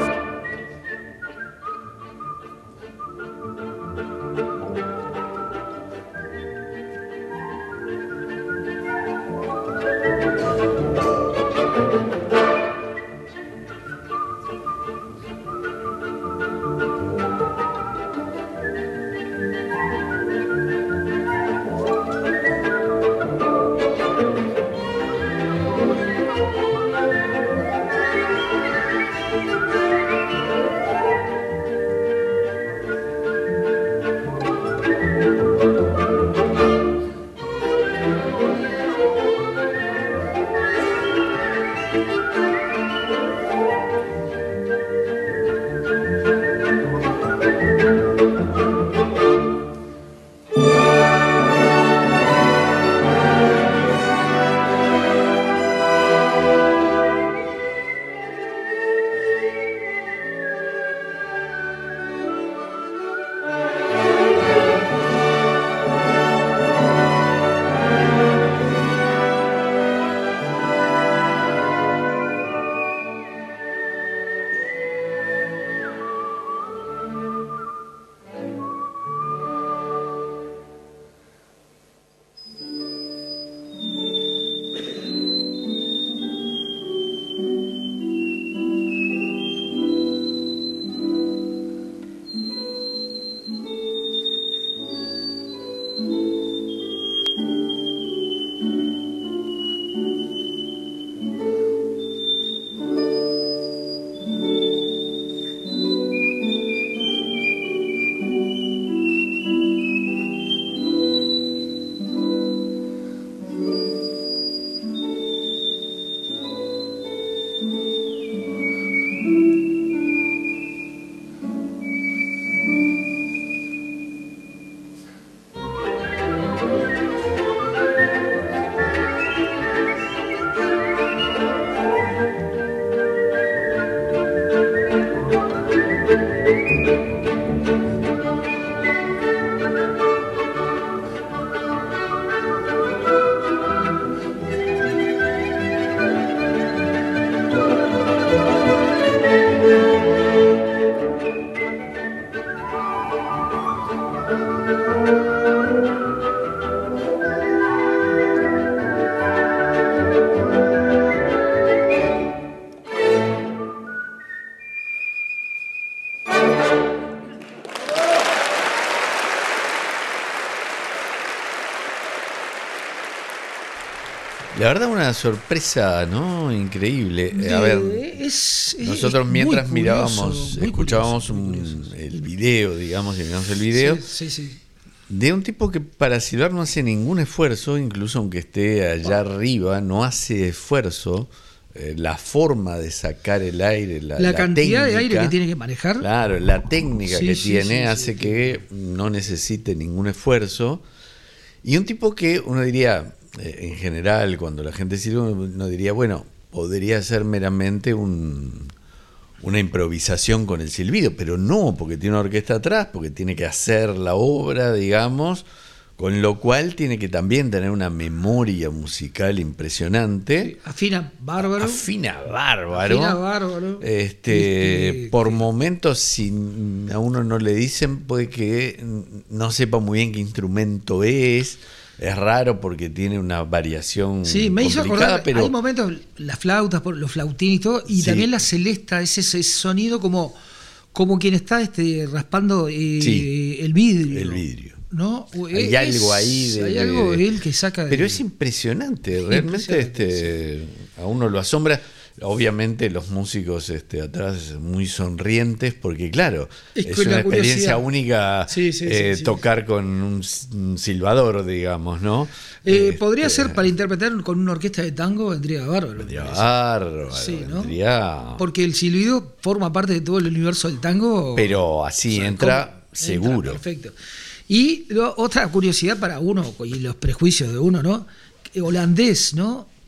La verdad, una sorpresa, ¿no? Increíble. De, a ver, es, nosotros es mientras curioso, mirábamos, escuchábamos curioso, un, curioso. el video, digamos, y miramos el video, sí, sí, sí. de un tipo que para silbar no hace ningún esfuerzo, incluso aunque esté allá arriba, no hace esfuerzo. Eh, la forma de sacar el aire, la, la, la cantidad técnica, de aire que tiene que manejar. Claro, la técnica sí, que sí, tiene sí, hace sí, que sí. no necesite ningún esfuerzo. Y un tipo que uno diría, eh, en general, cuando la gente silba, uno diría, bueno, podría ser meramente un, una improvisación con el silbido, pero no, porque tiene una orquesta atrás, porque tiene que hacer la obra, digamos, con lo cual tiene que también tener una memoria musical impresionante. Sí, afina bárbaro. Afina bárbaro. Afina bárbaro. Este, este, por momentos, si a uno no le dicen, puede que no sepa muy bien qué instrumento es. Es raro porque tiene una variación. Sí, me hizo acordar, pero hay momentos, las flautas, los flautines y todo, y sí. también la celesta, ese, ese sonido como, como quien está este, raspando eh, sí, el vidrio. El vidrio. ¿No? Hay es, algo ahí de, hay algo de, de él que saca de, pero es impresionante, realmente impresionante, este, sí. A uno lo asombra. Obviamente los músicos este, atrás muy sonrientes porque claro, es, es una experiencia única sí, sí, eh, sí, tocar sí. con un, un silbador, digamos, ¿no? Eh, este, podría ser para interpretar con una orquesta de tango, vendría bárbaro. Vendría bárbaro, sí, ¿no? vendría... Porque el silbido forma parte de todo el universo del tango. Pero así o sea, entra seguro. Entra, perfecto. Y lo, otra curiosidad para uno, y los prejuicios de uno, ¿no? Holandés, ¿no?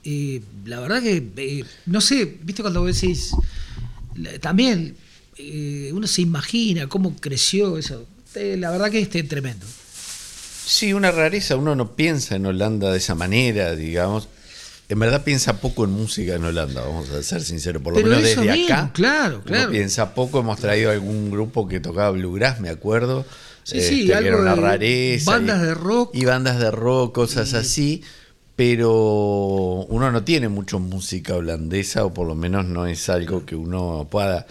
eh, la verdad que, eh, no sé, viste cuando vos decís, la- también eh, uno se imagina cómo creció eso. Eh, la verdad que este tremendo. Sí, una rareza, uno no piensa en Holanda de esa manera, digamos. En verdad piensa poco en música en Holanda, vamos a ser sinceros, por lo Pero menos eso desde mismo, acá. claro, Uno claro. piensa poco, hemos traído algún grupo que tocaba bluegrass, me acuerdo. Sí, sí, que algo era una de rareza. bandas y- de rock. Y bandas de rock, cosas así. Pero uno no tiene mucho música holandesa, o por lo menos no es algo que uno pueda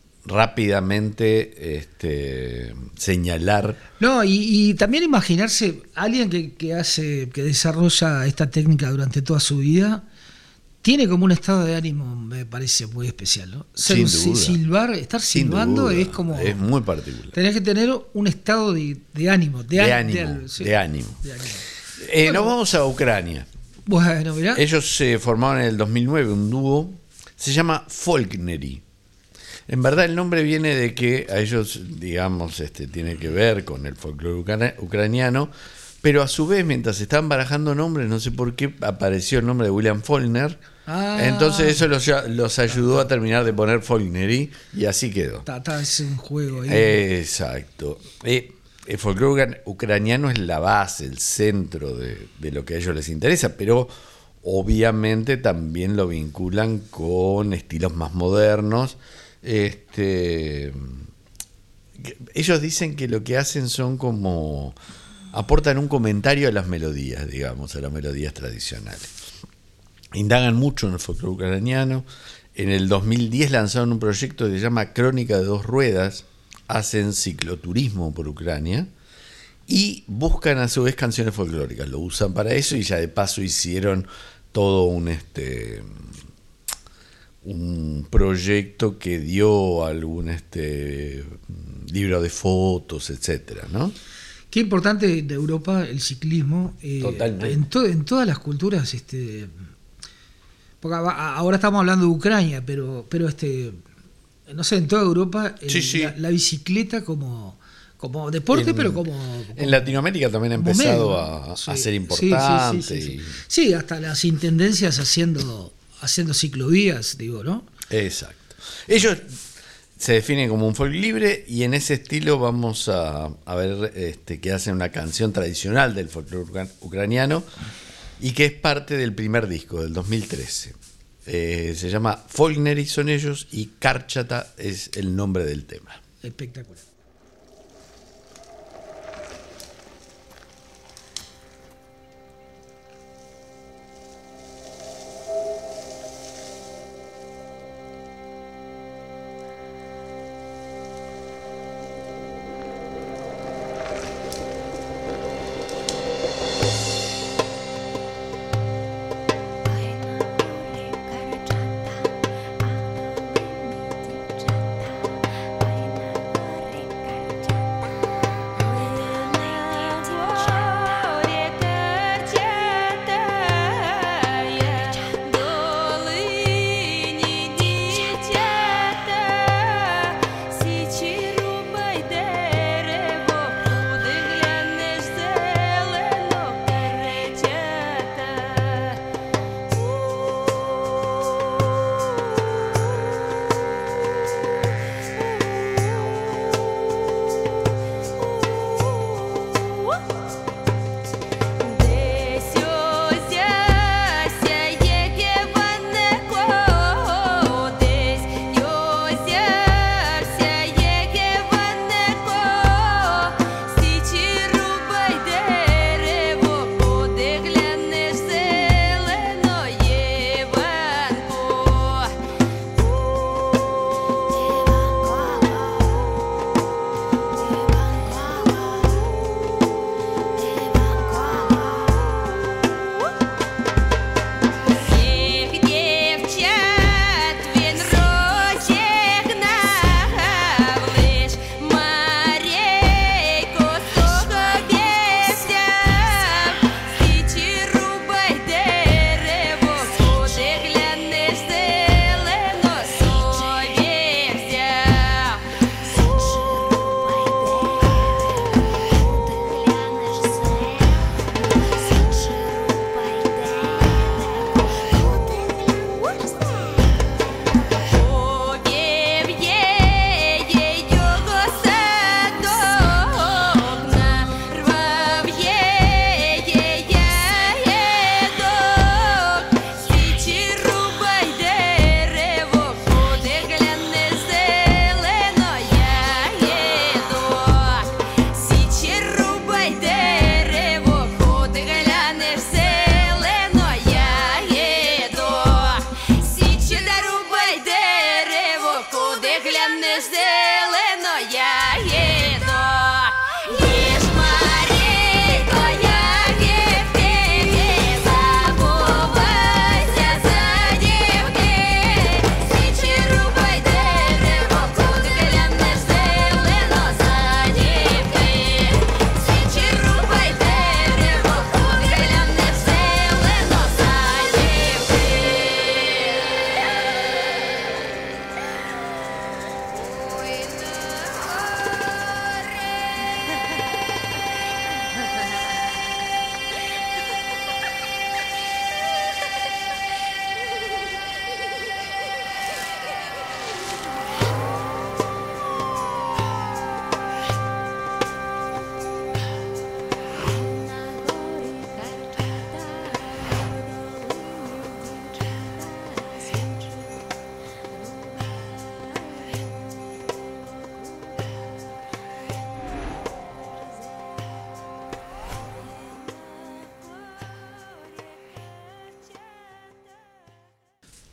rápidamente este, señalar. No, y, y también imaginarse alguien que, que hace, que desarrolla esta técnica durante toda su vida, tiene como un estado de ánimo, me parece muy especial, ¿no? Sin Si- duda. silbar, estar Sin silbando duda, es como. es muy particular. Tenés que tener un estado de, de ánimo. De, De á- ánimo, sí, de ánimo. de ánimo. Eh, Bueno. Nos vamos a Ucrania. Bueno, mirá. Ellos se formaron en el dos mil nueve un dúo, se llama Folknery. En verdad el nombre viene de que a ellos, digamos, este, tiene que ver con el folclore ucra- ucraniano, pero a su vez, mientras estaban barajando nombres, no sé por qué apareció el nombre de William Faulkner. Ah. Entonces eso los, los ayudó a terminar de poner Folknery y así quedó. Está, está ese un juego ahí. Exacto. Eh, el folclore ucra- ucraniano es la base, el centro de, de lo que a ellos les interesa, pero obviamente también lo vinculan con estilos más modernos. Este, ellos dicen que lo que hacen son como aportan un comentario a las melodías, digamos, a las melodías tradicionales. Indagan mucho en el folclore ucraniano. En el dos mil diez lanzaron un proyecto que se llama Crónica de dos ruedas. Hacen cicloturismo por Ucrania y buscan a su vez canciones folclóricas. Lo usan para eso y ya de paso hicieron todo un este un proyecto que dio algún este libro de fotos, etcétera, ¿no? Qué importante en Europa el ciclismo. eh, Totalmente. En, to- en todas las culturas, este. Porque a- ahora estamos hablando de Ucrania, pero, pero este. No sé, en toda Europa el- Sí, sí. La, la bicicleta como, como deporte, En- pero como. En Latinoamérica también ha como empezado medio, a, ¿no? Sí, a ser sí, importante. Sí, sí, sí, sí. y- Sí, hasta las intendencias haciendo, haciendo ciclovías, digo, ¿no? Exacto. Ellos se definen como un folk libre y en ese estilo vamos a, a ver este, que hacen una canción tradicional del folclore ucra- ucraniano y que es parte del primer disco del dos mil trece. Eh, se llama Folknery, son ellos, y Karchata es el nombre del tema. Espectacular. Karchata,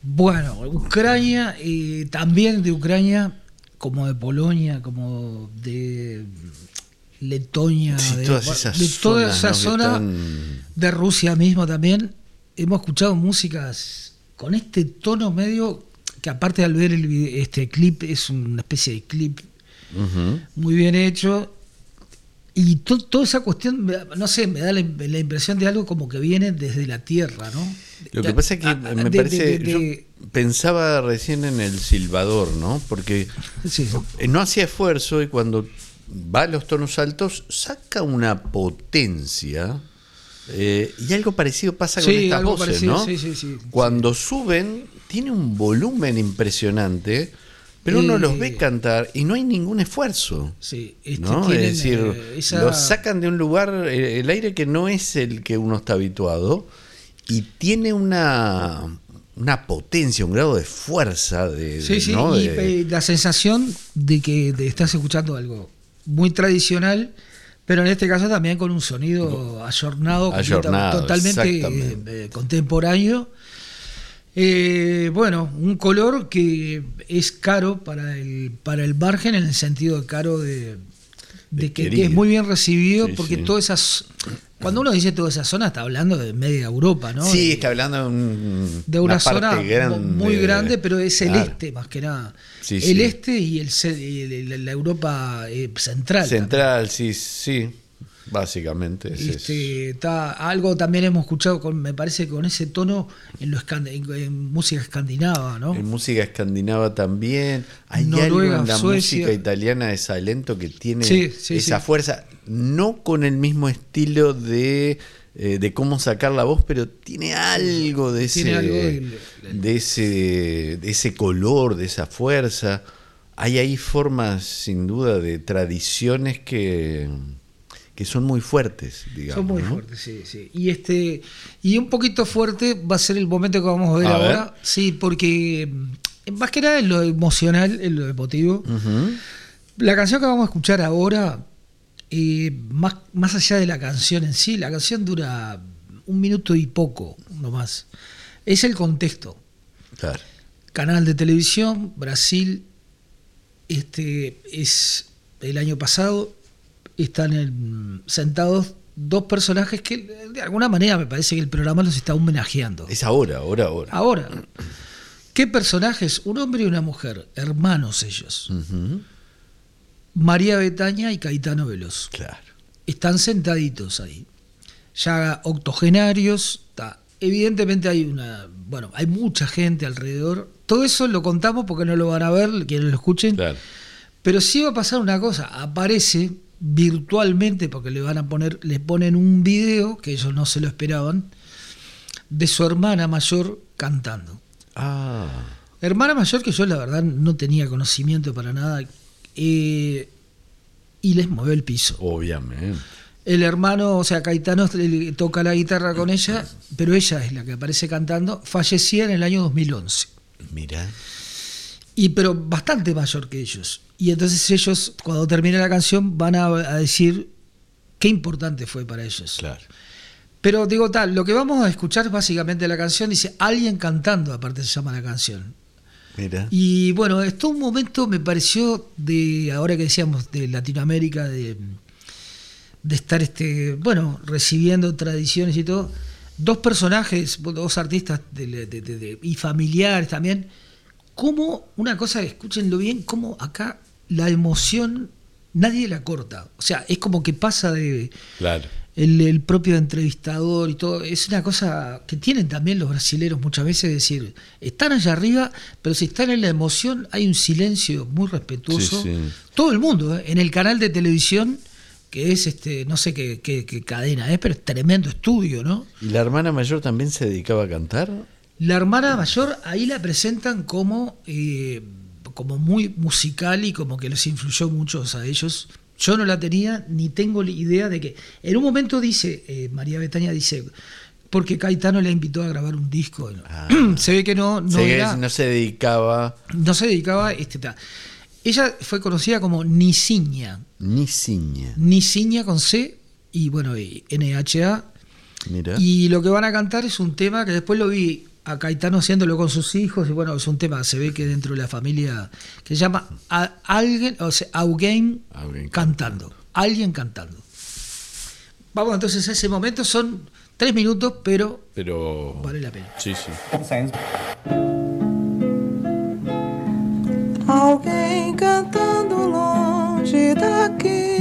Bueno, Ucrania, eh, también de Ucrania, como de Polonia, como de Letonia, Sí, de, todas esas de toda zonas, esa ¿no? que zona están- de Rusia mismo también. Hemos escuchado músicas con este tono medio que, aparte al ver el vide- este clip, es una especie de clip Ujú. muy bien hecho. Y to- toda esa cuestión, me da- no sé, me da la, la impresión de algo como que viene desde la tierra, ¿no? Lo que pasa es que Ah, me de- parece, de- de- yo de- pensaba recién en el silbador, ¿no? Porque sí. eh, no hacía esfuerzo y cuando va a los tonos altos saca una potencia eh, y algo parecido pasa con Sí, estas algo voces, parecido, ¿no? sí, sí, sí, Cuando suben tiene un volumen impresionante, pero uno Eh, los ve cantar y no hay ningún esfuerzo. Sí, este, ¿No? tienen, Es decir, eh, esa- los sacan de un lugar, eh, el aire que no es el que uno está habituado, y tiene una, una potencia, un grado de fuerza, de, Sí, de- sí, ¿no? y De- eh, la sensación de que te estás escuchando algo muy tradicional, pero en este caso también con un sonido ayornado, Ayornado, totalmente exactamente. eh, contemporáneo. Eh, bueno, un color que es caro para el, para el margen, en el sentido de caro de, de De que, que querido. es muy bien recibido, Sí, porque sí. todas esas... Cuando uno dice toda esa zona, está hablando de media Europa, ¿no? Sí, Y- está hablando de, un- de una, parte zona grande, muy grande, pero es el claro, este más que nada. Sí, el sí. este y el, ce- y el- la Europa eh, central. Central, sí, sí, básicamente. también. es Este, está, algo también hemos escuchado, con, me parece, con ese tono en, lo escand- en, en música escandinava, ¿no? En música escandinava también. Hay Noruega, algo en la Suecia. música italiana de Salento que tiene Sí, sí, esa sí. fuerza, no con el mismo estilo de, eh, de cómo sacar la voz, pero tiene algo de ese, Tiene algo del- de ese, de ese color, de esa fuerza. Hay ahí formas, sin duda, de tradiciones que, que son muy fuertes, digamos. Son muy ¿no? fuertes, sí, sí. Y este y un poquito fuerte va a ser el momento que vamos a ver A ahora. ver. Sí, porque mm, más que nada en lo emocional, en lo emotivo. Ujú. La canción que vamos a escuchar ahora, eh, más, más allá de la canción en sí, la canción dura un minuto y poco, nomás. Es el contexto. Claro. Canal de televisión, Brasil, este es el año pasado, están en- sentados dos personajes que de alguna manera me parece que el programa los está homenajeando. Es ahora, ahora, ahora. Ahora, ¿qué personajes? Un hombre y una mujer, hermanos ellos. Ujú. María Betaña y Caetano Veloso. Claro. Están sentaditos ahí, ya octogenarios. Ta. Evidentemente hay una, bueno, hay mucha gente alrededor. Todo eso lo contamos porque no lo van a ver quienes lo escuchen. Claro. Pero sí va a pasar una cosa, aparece virtualmente, porque le van a poner, le ponen un video que ellos no se lo esperaban, de su hermana mayor cantando. Ah. Hermana mayor que yo la verdad no tenía conocimiento para nada, eh, y les movió el piso. Obviamente. El hermano, o sea, Caetano le toca la guitarra con ella, pero ella es la que aparece cantando. Fallecía en el año dos mil once. Mira. Y pero bastante mayor que ellos. Y entonces ellos, cuando termine la canción, van a, a decir qué importante fue para ellos. Claro. Pero digo tal, lo que vamos a escuchar es básicamente la canción, dice alguien cantando, aparte se llama la canción. Mira. Y bueno, esto un momento me pareció de, ahora que decíamos, de Latinoamérica, de, de estar este, bueno, recibiendo tradiciones y todo, dos personajes, dos artistas de, de- de- de- y familiares también, como una cosa, escúchenlo bien, como acá la emoción nadie la corta. O sea, es como que pasa de Claro. el, el propio entrevistador y todo. Es una cosa que tienen también los brasileros muchas veces, es decir, están allá arriba, pero si están en la emoción hay un silencio muy respetuoso. Sí, sí. Todo el mundo, ¿eh? En el canal de televisión, que es, este no sé qué, qué- qué cadena es, pero es tremendo estudio, ¿no? ¿Y la hermana mayor también se dedicaba a cantar? La hermana mayor ahí la presentan como, eh, como muy musical y como que les influyó mucho a ellos. Yo no la tenía ni tengo idea de que... En un momento dice, eh, María Betaña dice, porque Caetano la invitó a grabar un disco. Ah. Se ve que no, no, Se- era- no se dedicaba no se dedicaba a este... ta. Ella fue conocida como Nisiña. ni ciña. Nisiña con C y bueno, y N H A. Mira. Y lo que van a cantar es un tema que después lo vi a Caetano haciéndolo con sus hijos, y bueno, es un tema, se ve que dentro de la familia, que se llama a, alguien, o sea, alguien, Alguien cantando, cantando. alguien cantando. Vamos entonces a ese momento, son tres minutos, pero Pero. vale la pena. Sí, sí. Alguém cantando longe daqui,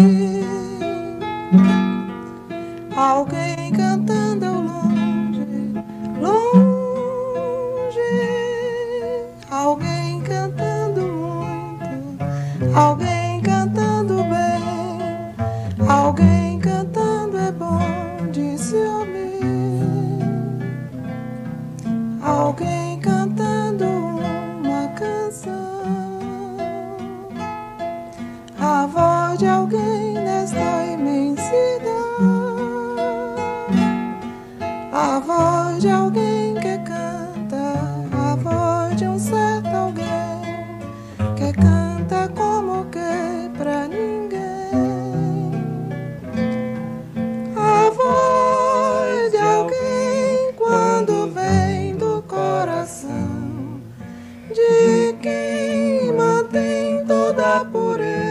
alguém cantando ao longe, longe, alguém cantando muito, alguém cantando bem, alguém cantando é bom de se ouvir, alguém cantando uma canção. A voz de alguém nesta imensidão, a voz de alguém que canta, a voz de um certo alguém que canta como que pra ninguém, a voz de alguém quando vem do coração de quem mantém toda a pureza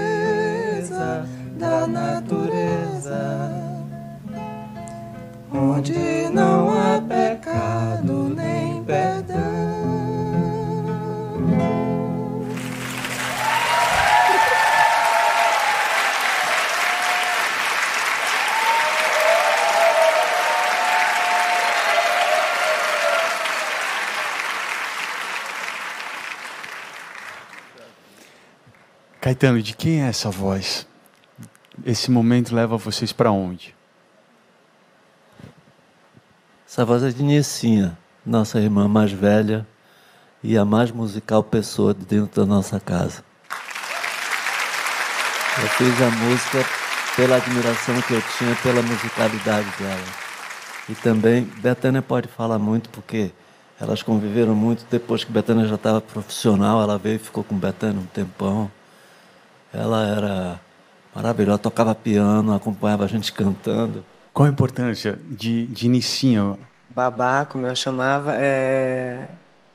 da natureza, onde não há pecado nem perdão. Caetano, de quem é essa voz? Esse momento leva vocês para onde? Essa voz é de Nicinha, nossa irmã mais velha e a mais musical pessoa de dentro da nossa casa. Eu fiz a música pela admiração que eu tinha pela musicalidade dela. E também, Bethânia pode falar muito, porque elas conviveram muito. Depois que Bethânia já estava profissional, ela veio e ficou com Bethânia um tempão. Ela era maravilhosa, tocava piano, acompanhava a gente cantando. Qual a importância de, de Nicinha? Babá, como eu chamava, é...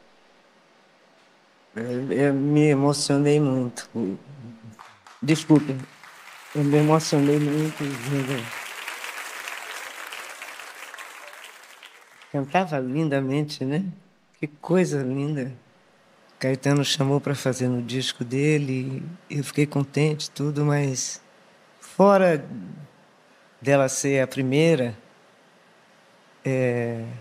eu, eu me emocionei muito. Desculpe, eu me emocionei muito. Cantava lindamente, né? Que coisa linda. Caetano chamou para fazer no disco dele, eu fiquei contente, tudo, mas fora dela ser a primeira, é...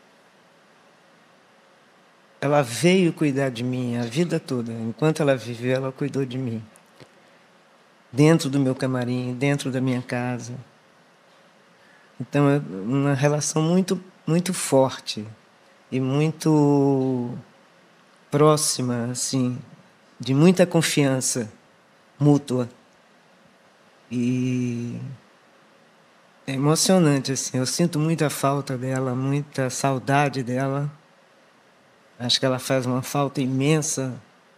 ela veio cuidar de mim a vida toda. Enquanto ela viveu, ela cuidou de mim. Dentro do meu camarim, dentro da minha casa. Então, é uma relação muito, muito forte e muito próxima, assim, de muita confiança mútua. E é emocionante, assim, eu sinto muita falta dela, muita saudade dela. Acho que ela faz uma falta imensa.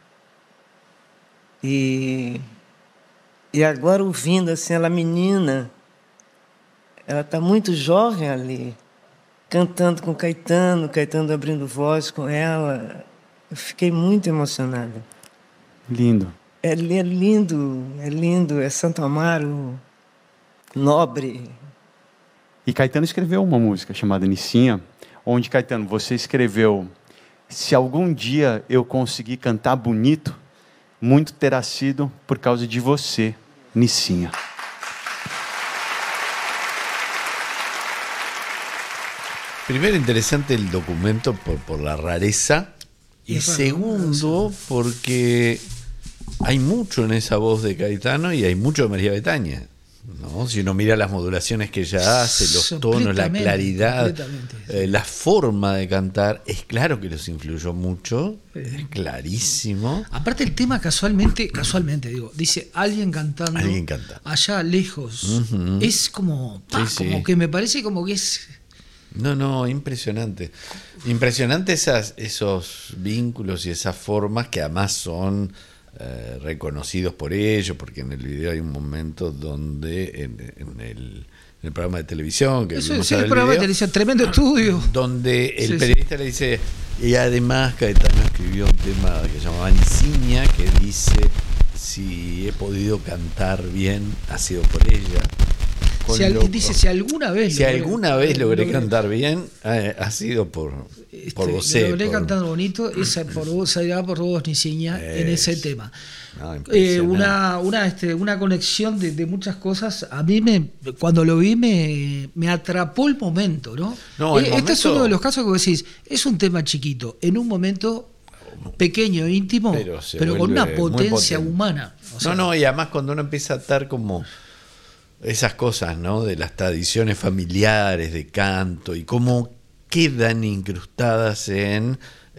E, e agora ouvindo, assim, ela menina, ela está muito jovem ali, cantando com Caetano, Caetano abrindo voz com ela. Eu fiquei muito emocionada. Lindo. É, é lindo, é lindo, é Santo Amaro, nobre. E Caetano escreveu uma música chamada Nicinha, onde, Caetano, você escreveu: se algum dia eu conseguir cantar bonito, muito terá sido por causa de você, Nicinha. Primero, interesante el documento por, por la rareza. Y segundo, porque hay mucho en esa voz de Caetano y hay mucho de María Bethânia, ¿no? Si uno mira las modulaciones que ella hace, los tonos, la claridad, eh, la forma de cantar, es claro que los influyó mucho, es clarísimo. Aparte el tema casualmente, casualmente digo, dice alguien cantando, Alguien canta. allá lejos. Uh-huh. Es como, pa, Sí, sí. como que me parece como que es... No, no, impresionante. Impresionante esas, esos vínculos y esas formas que además son eh, reconocidos por ellos, porque en el video hay un momento donde en, en el en el programa de televisión. Que Eso vimos sí, ahora el programa de video, televisión, tremendo estudio. donde el Sí, sí. periodista le dice, y además Caetano escribió un tema que se llamaba Insignia, que dice, si he podido cantar bien, ha sido por ella. Con Si al- lo- dice, si alguna vez si logré- alguna vez logré logré- cantar bien, eh, ha sido por, por Este, vos. eh, lo logré por- cantando bonito, esa por vos, será por vos, Niña, en ese Es- tema. no, Eh, impresionante. una, una, este, una conexión de, de muchas cosas. A mí me, cuando lo vi me, me atrapó el momento, ¿no? No, el Eh, este es momento- uno de los casos que vos decís, es un tema chiquito, en un momento pequeño, íntimo, Pero pero, se con vuelve una muy potencia potente. humana. O sea, no, no, y además cuando uno empieza a atar como esas cosas, ¿no? De las tradiciones familiares de canto y cómo quedan incrustadas en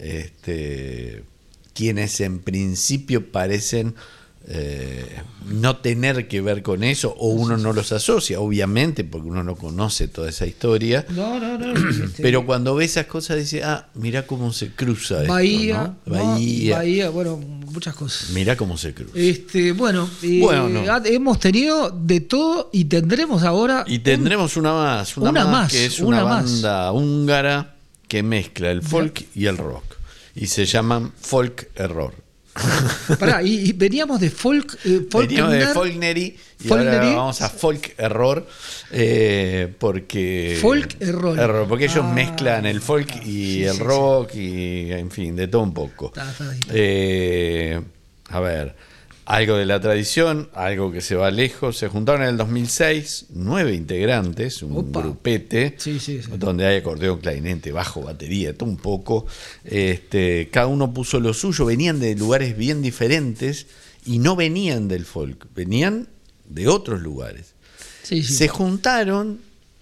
este, quienes en principio parecen eh, no tener que ver con eso, o uno no los asocia, obviamente, porque uno no conoce toda esa historia. No, no, no. este, Pero cuando ve esas cosas dice, ah, mira cómo se cruza esto, Bahía, ¿no? ¿no? Bahía. Bahía, bueno, muchas cosas. Mira cómo se cruza. Este, bueno, eh, Bueno, no. ha- hemos tenido de todo y tendremos ahora. Y tendremos una más, una, una más, más, que es una una, más. banda húngara que mezcla el folk y el rock. Y se llaman Folk Error. Pará, y, y veníamos de folk. Eh, Veníamos de Faulkner, Folknery y Folknery. ahora vamos a Folk Error, eh, porque Folk Error. porque ellos Ah, mezclan el folk y sí, el sí, rock y en fin, de todo un poco. Está, está ahí. Eh, a ver, algo de la tradición, algo que se va lejos. Se juntaron en el dos mil seis nueve integrantes, un Opa. grupete, Sí, sí, sí. donde hay acordeón, clarinete, bajo, batería, todo un poco. Este, cada uno puso lo suyo, venían de lugares bien diferentes y no venían del folk, venían de otros lugares. Sí, sí. Se juntaron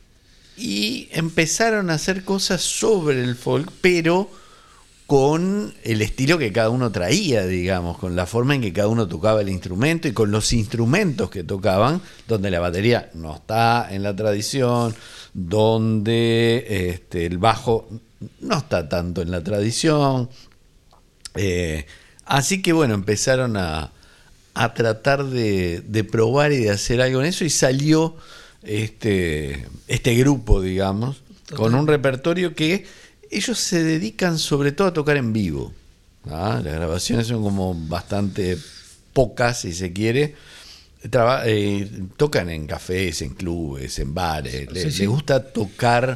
y empezaron a hacer cosas sobre el folk, pero con el estilo que cada uno traía, digamos, con la forma en que cada uno tocaba el instrumento y con los instrumentos que tocaban, donde la batería no está en la tradición, donde este, el bajo no está tanto en la tradición. Eh, así que bueno, empezaron a, a tratar de, de probar y de hacer algo en eso y salió este, este grupo, digamos, Total. con un repertorio que ellos se dedican sobre todo a tocar en vivo. ¿Ah? Las grabaciones son como bastante pocas, si se quiere. Traba- eh, tocan en cafés, en clubes, en bares. Sí, Les, sí. les gusta tocar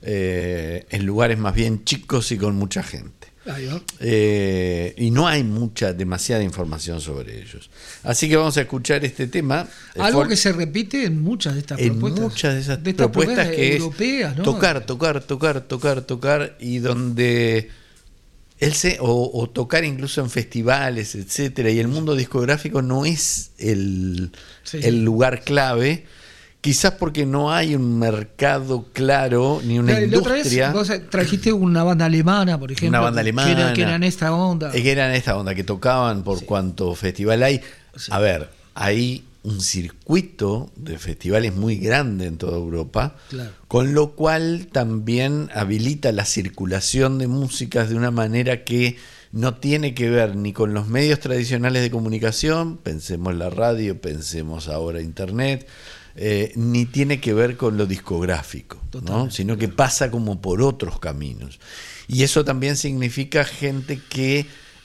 eh, en lugares más bien chicos y con mucha gente. Ahí va. Eh, y no hay mucha, demasiada información sobre ellos. Así que vamos a escuchar este tema. Algo Folk- que se repite en muchas de estas en propuestas. muchas de esas de estas propuestas que es europeas, ¿no? tocar, tocar, tocar, tocar, tocar, y donde él se, o, o tocar incluso en festivales, etcétera, y el mundo discográfico no es el, Sí, el sí. lugar clave, quizás porque no hay un mercado claro ni una La- la otra vez industria. vos trajiste una banda alemana, por ejemplo. Una banda que era- alemana. Que era en esta onda. Eh, Que eran esta onda, que tocaban por cuanto festival hay. Sí. A ver, hay un circuito de festivales muy grande en toda Europa, Claro. con lo cual también habilita la circulación de músicas de una manera que no tiene que ver ni con los medios tradicionales de comunicación, pensemos la radio, pensemos ahora internet, eh, ni tiene que ver con lo discográfico, ¿no? Totalmente. Sino que pasa como por otros caminos. Y eso también significa gente que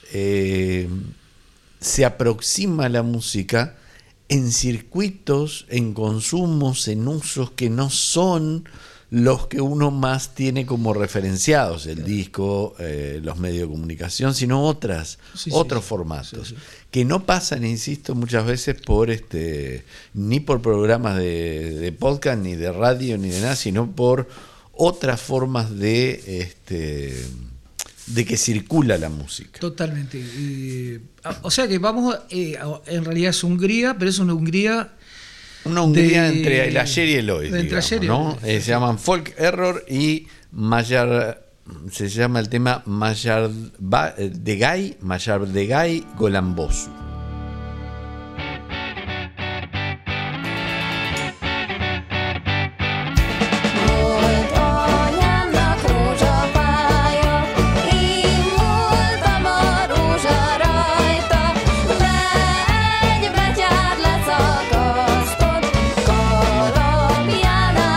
eh, se aproxima a la música en circuitos, en consumos, en usos que no son los que uno más tiene como referenciados, el disco, eh, los medios de comunicación, sino otras, Sí, sí, otros sí. formatos, Sí, sí. que no pasan, insisto, muchas veces por este, ni por programas de, de podcast, ni de radio, ni de nada, sino por otras formas de este de que circula la música. Totalmente. Eh, o sea que vamos, eh, a- en realidad es Hungría, pero es una Hungría. Una Hungría de- entre el ayer y el hoy, entre digamos, ayer y ¿no? hoy. Eh, se llaman Folk Error y Mayar, se llama el tema Mayar de Gay, Mayar de Gay Golambosu. Volt anyámnak rózsafája, így múltam a rózsa rajta, de egy betyár leszakasztott, kalapjánál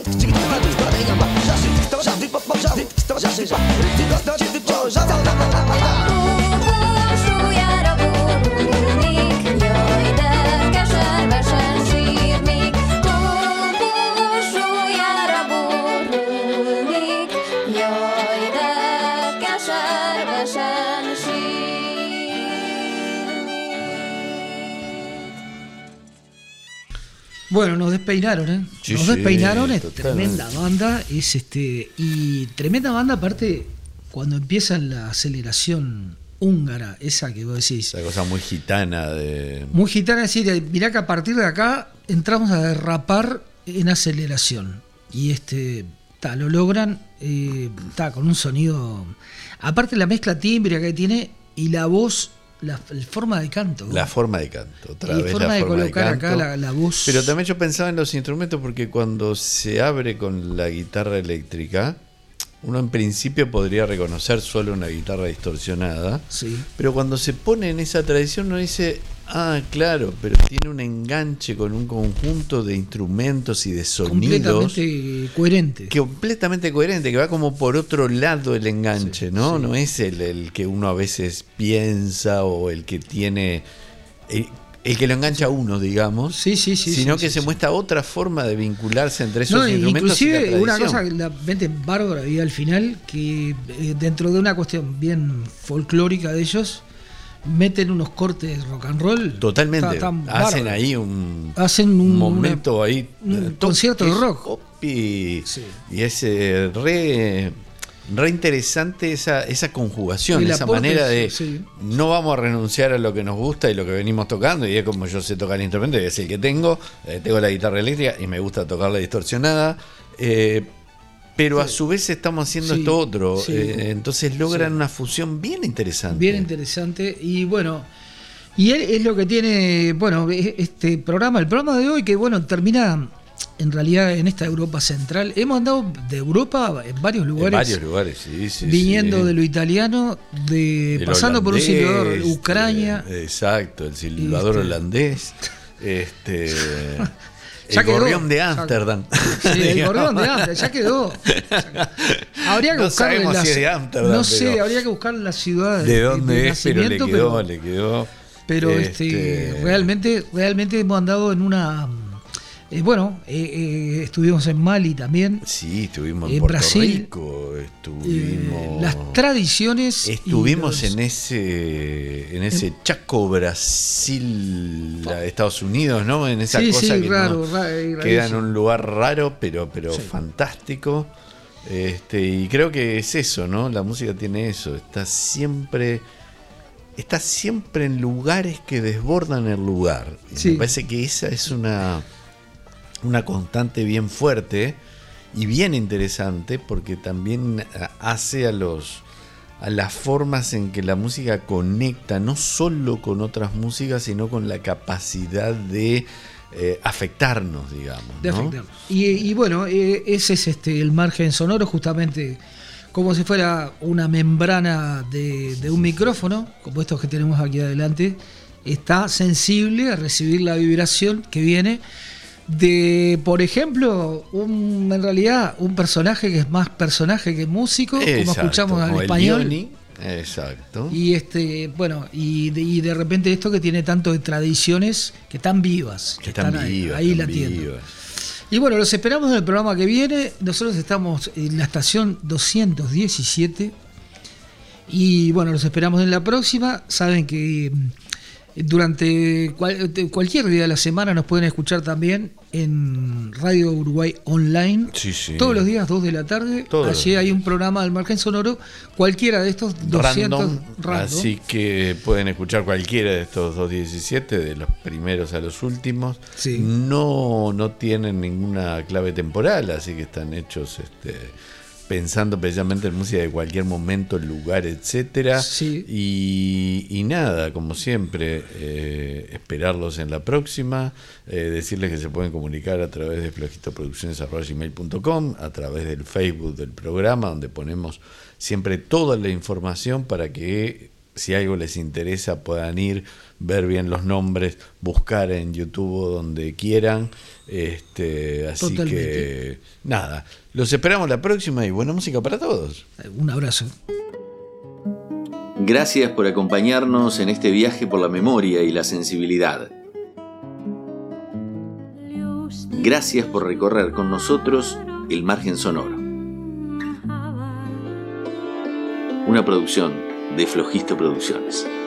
Súlyára borulnék, jaj, de keservesen sírnék. Súlyára borulnék, jaj, de keservesen sírnék. Bueno, nos despeinaron, ¿eh? Sí, nos sí, despeinaron, es totalmente. tremenda banda, es este, y tremenda banda aparte cuando empieza la aceleración húngara, esa que vos decís. Esa cosa muy gitana de. Muy gitana, decir, mirá que a partir de acá entramos a derrapar en aceleración. Y este, ta, lo logran, eh, ta, con un sonido. Aparte la mezcla tímbrica que tiene y la voz, la, la forma de canto. La forma de canto, otra Y vez forma la de forma de colocar canto. acá la- la voz. Pero también yo pensaba en los instrumentos porque cuando se abre con la guitarra eléctrica, uno en principio podría reconocer solo una guitarra distorsionada, Sí. pero cuando se pone en esa tradición uno dice, ah, claro, pero tiene un enganche con un conjunto de instrumentos y de sonidos Completamente coherente. que completamente coherente, que va como por otro lado el enganche, ¿no? No es el, el que uno a veces piensa o el que tiene el, el que lo engancha a uno, digamos, Sí, sí, sí, sino sí, que sí, se sí. muestra otra forma de vincularse entre esos No, instrumentos y la inclusive una tradición. cosa que la mente bárbara había al final, que eh, dentro de una cuestión bien folclórica de ellos, meten unos cortes rock and roll. Totalmente. ta- tan Hacen bárbaros. ahí un, Hacen un, momento ahí. un eh, concierto de es rock. opi, Y es eh, re, re interesante esa, esa conjugación, El esa aporte, manera de sí. no vamos a renunciar a lo que nos gusta y lo que venimos tocando. Y es como yo sé tocar el instrumento, y es el que tengo. eh, tengo la guitarra eléctrica y me gusta tocar la distorsionada. eh, pero a su vez estamos haciendo Sí, esto otro. sí. eh, entonces logran Sí. una fusión bien interesante. Bien interesante. Y bueno, y él es lo que tiene, bueno, e- este programa, el programa de hoy, que bueno, termina en realidad en esta Europa central. Hemos andado de Europa en varios En lugares. varios lugares, sí, sí. viniendo sí. de lo italiano, de El pasando por un holandés, silbador, Ucrania. eh, exacto, el silbador Este- holandés. Este. Ya el quedó, gorrión de ya- Ámsterdam. Sí, el digamos. gorrión de Ámsterdam, ya quedó. Habría que No buscarle sabemos la- si es de Ámsterdam, No sé, pero- habría que buscar la ciudad De dónde es, pero le nacimiento, quedó, pero- le quedó. Pero este, este, realmente, realmente hemos andado en una. eh, bueno, eh, eh, estuvimos en Mali también. Sí, estuvimos en, En Puerto Brasil, Rico, eh, estuvimos. las tradiciones. y Estuvimos los- en ese en ese Chaco Brasil a Estados Unidos, ¿no? En esa Sí, cosa sí, que raro, no- ra- eh, queda en rarísimo. un lugar raro, pero pero Sí. fantástico. Este, y creo que es eso, ¿no? La música tiene eso, está siempre está siempre en lugares que desbordan el lugar. Y Sí. me parece que esa es una una constante bien fuerte y bien interesante porque también hace a los a las formas en que la música conecta no solo con otras músicas sino con la capacidad de eh, afectarnos, digamos, de ¿no? afectar. Y, y bueno, eh, ese es este el margen sonoro, justamente como si fuera una membrana de, de un micrófono, como estos que tenemos aquí adelante, está sensible a recibir la vibración que viene de, por ejemplo, un, en realidad un personaje que es más personaje que músico, como Exacto, escuchamos en como el español. Dioni, exacto. Y este, bueno, y de, y de repente esto que tiene tanto de tradiciones que están vivas, que están ahí, vivas, ahí están latiendo. vivas. Y bueno, los esperamos en el programa que viene. Nosotros estamos en la estación doscientos diecisiete. Y bueno, los esperamos en la próxima. Saben que mm, durante cual- de- cualquier día de la semana nos pueden escuchar también en Radio Uruguay Online. Sí, sí. Todos los días, dos de la tarde. Todos los Allí hay un programa del Margen Sonoro. Cualquiera de estos doscientos Random, random. así que pueden escuchar cualquiera de estos doscientos diecisiete, de los primeros a los últimos. Sí. No, no tienen ninguna clave temporal, así que están hechos este, pensando precisamente en música de cualquier momento, lugar, etcétera. Sí. Y, y nada, como siempre, eh, esperarlos en la próxima, eh, decirles que se pueden comunicar a través de flojitoproducciones arroba gmail punto com, a través del Facebook del programa, donde ponemos siempre toda la información para que si algo les interesa, puedan ir, ver bien los nombres, buscar en YouTube o donde quieran. Este, así Totalmente. que nada, los esperamos la próxima y buena música para todos. Un abrazo. Gracias por acompañarnos en este viaje por la memoria y la sensibilidad. Gracias por recorrer con nosotros el margen sonoro. Una producción de Flojisto Producciones.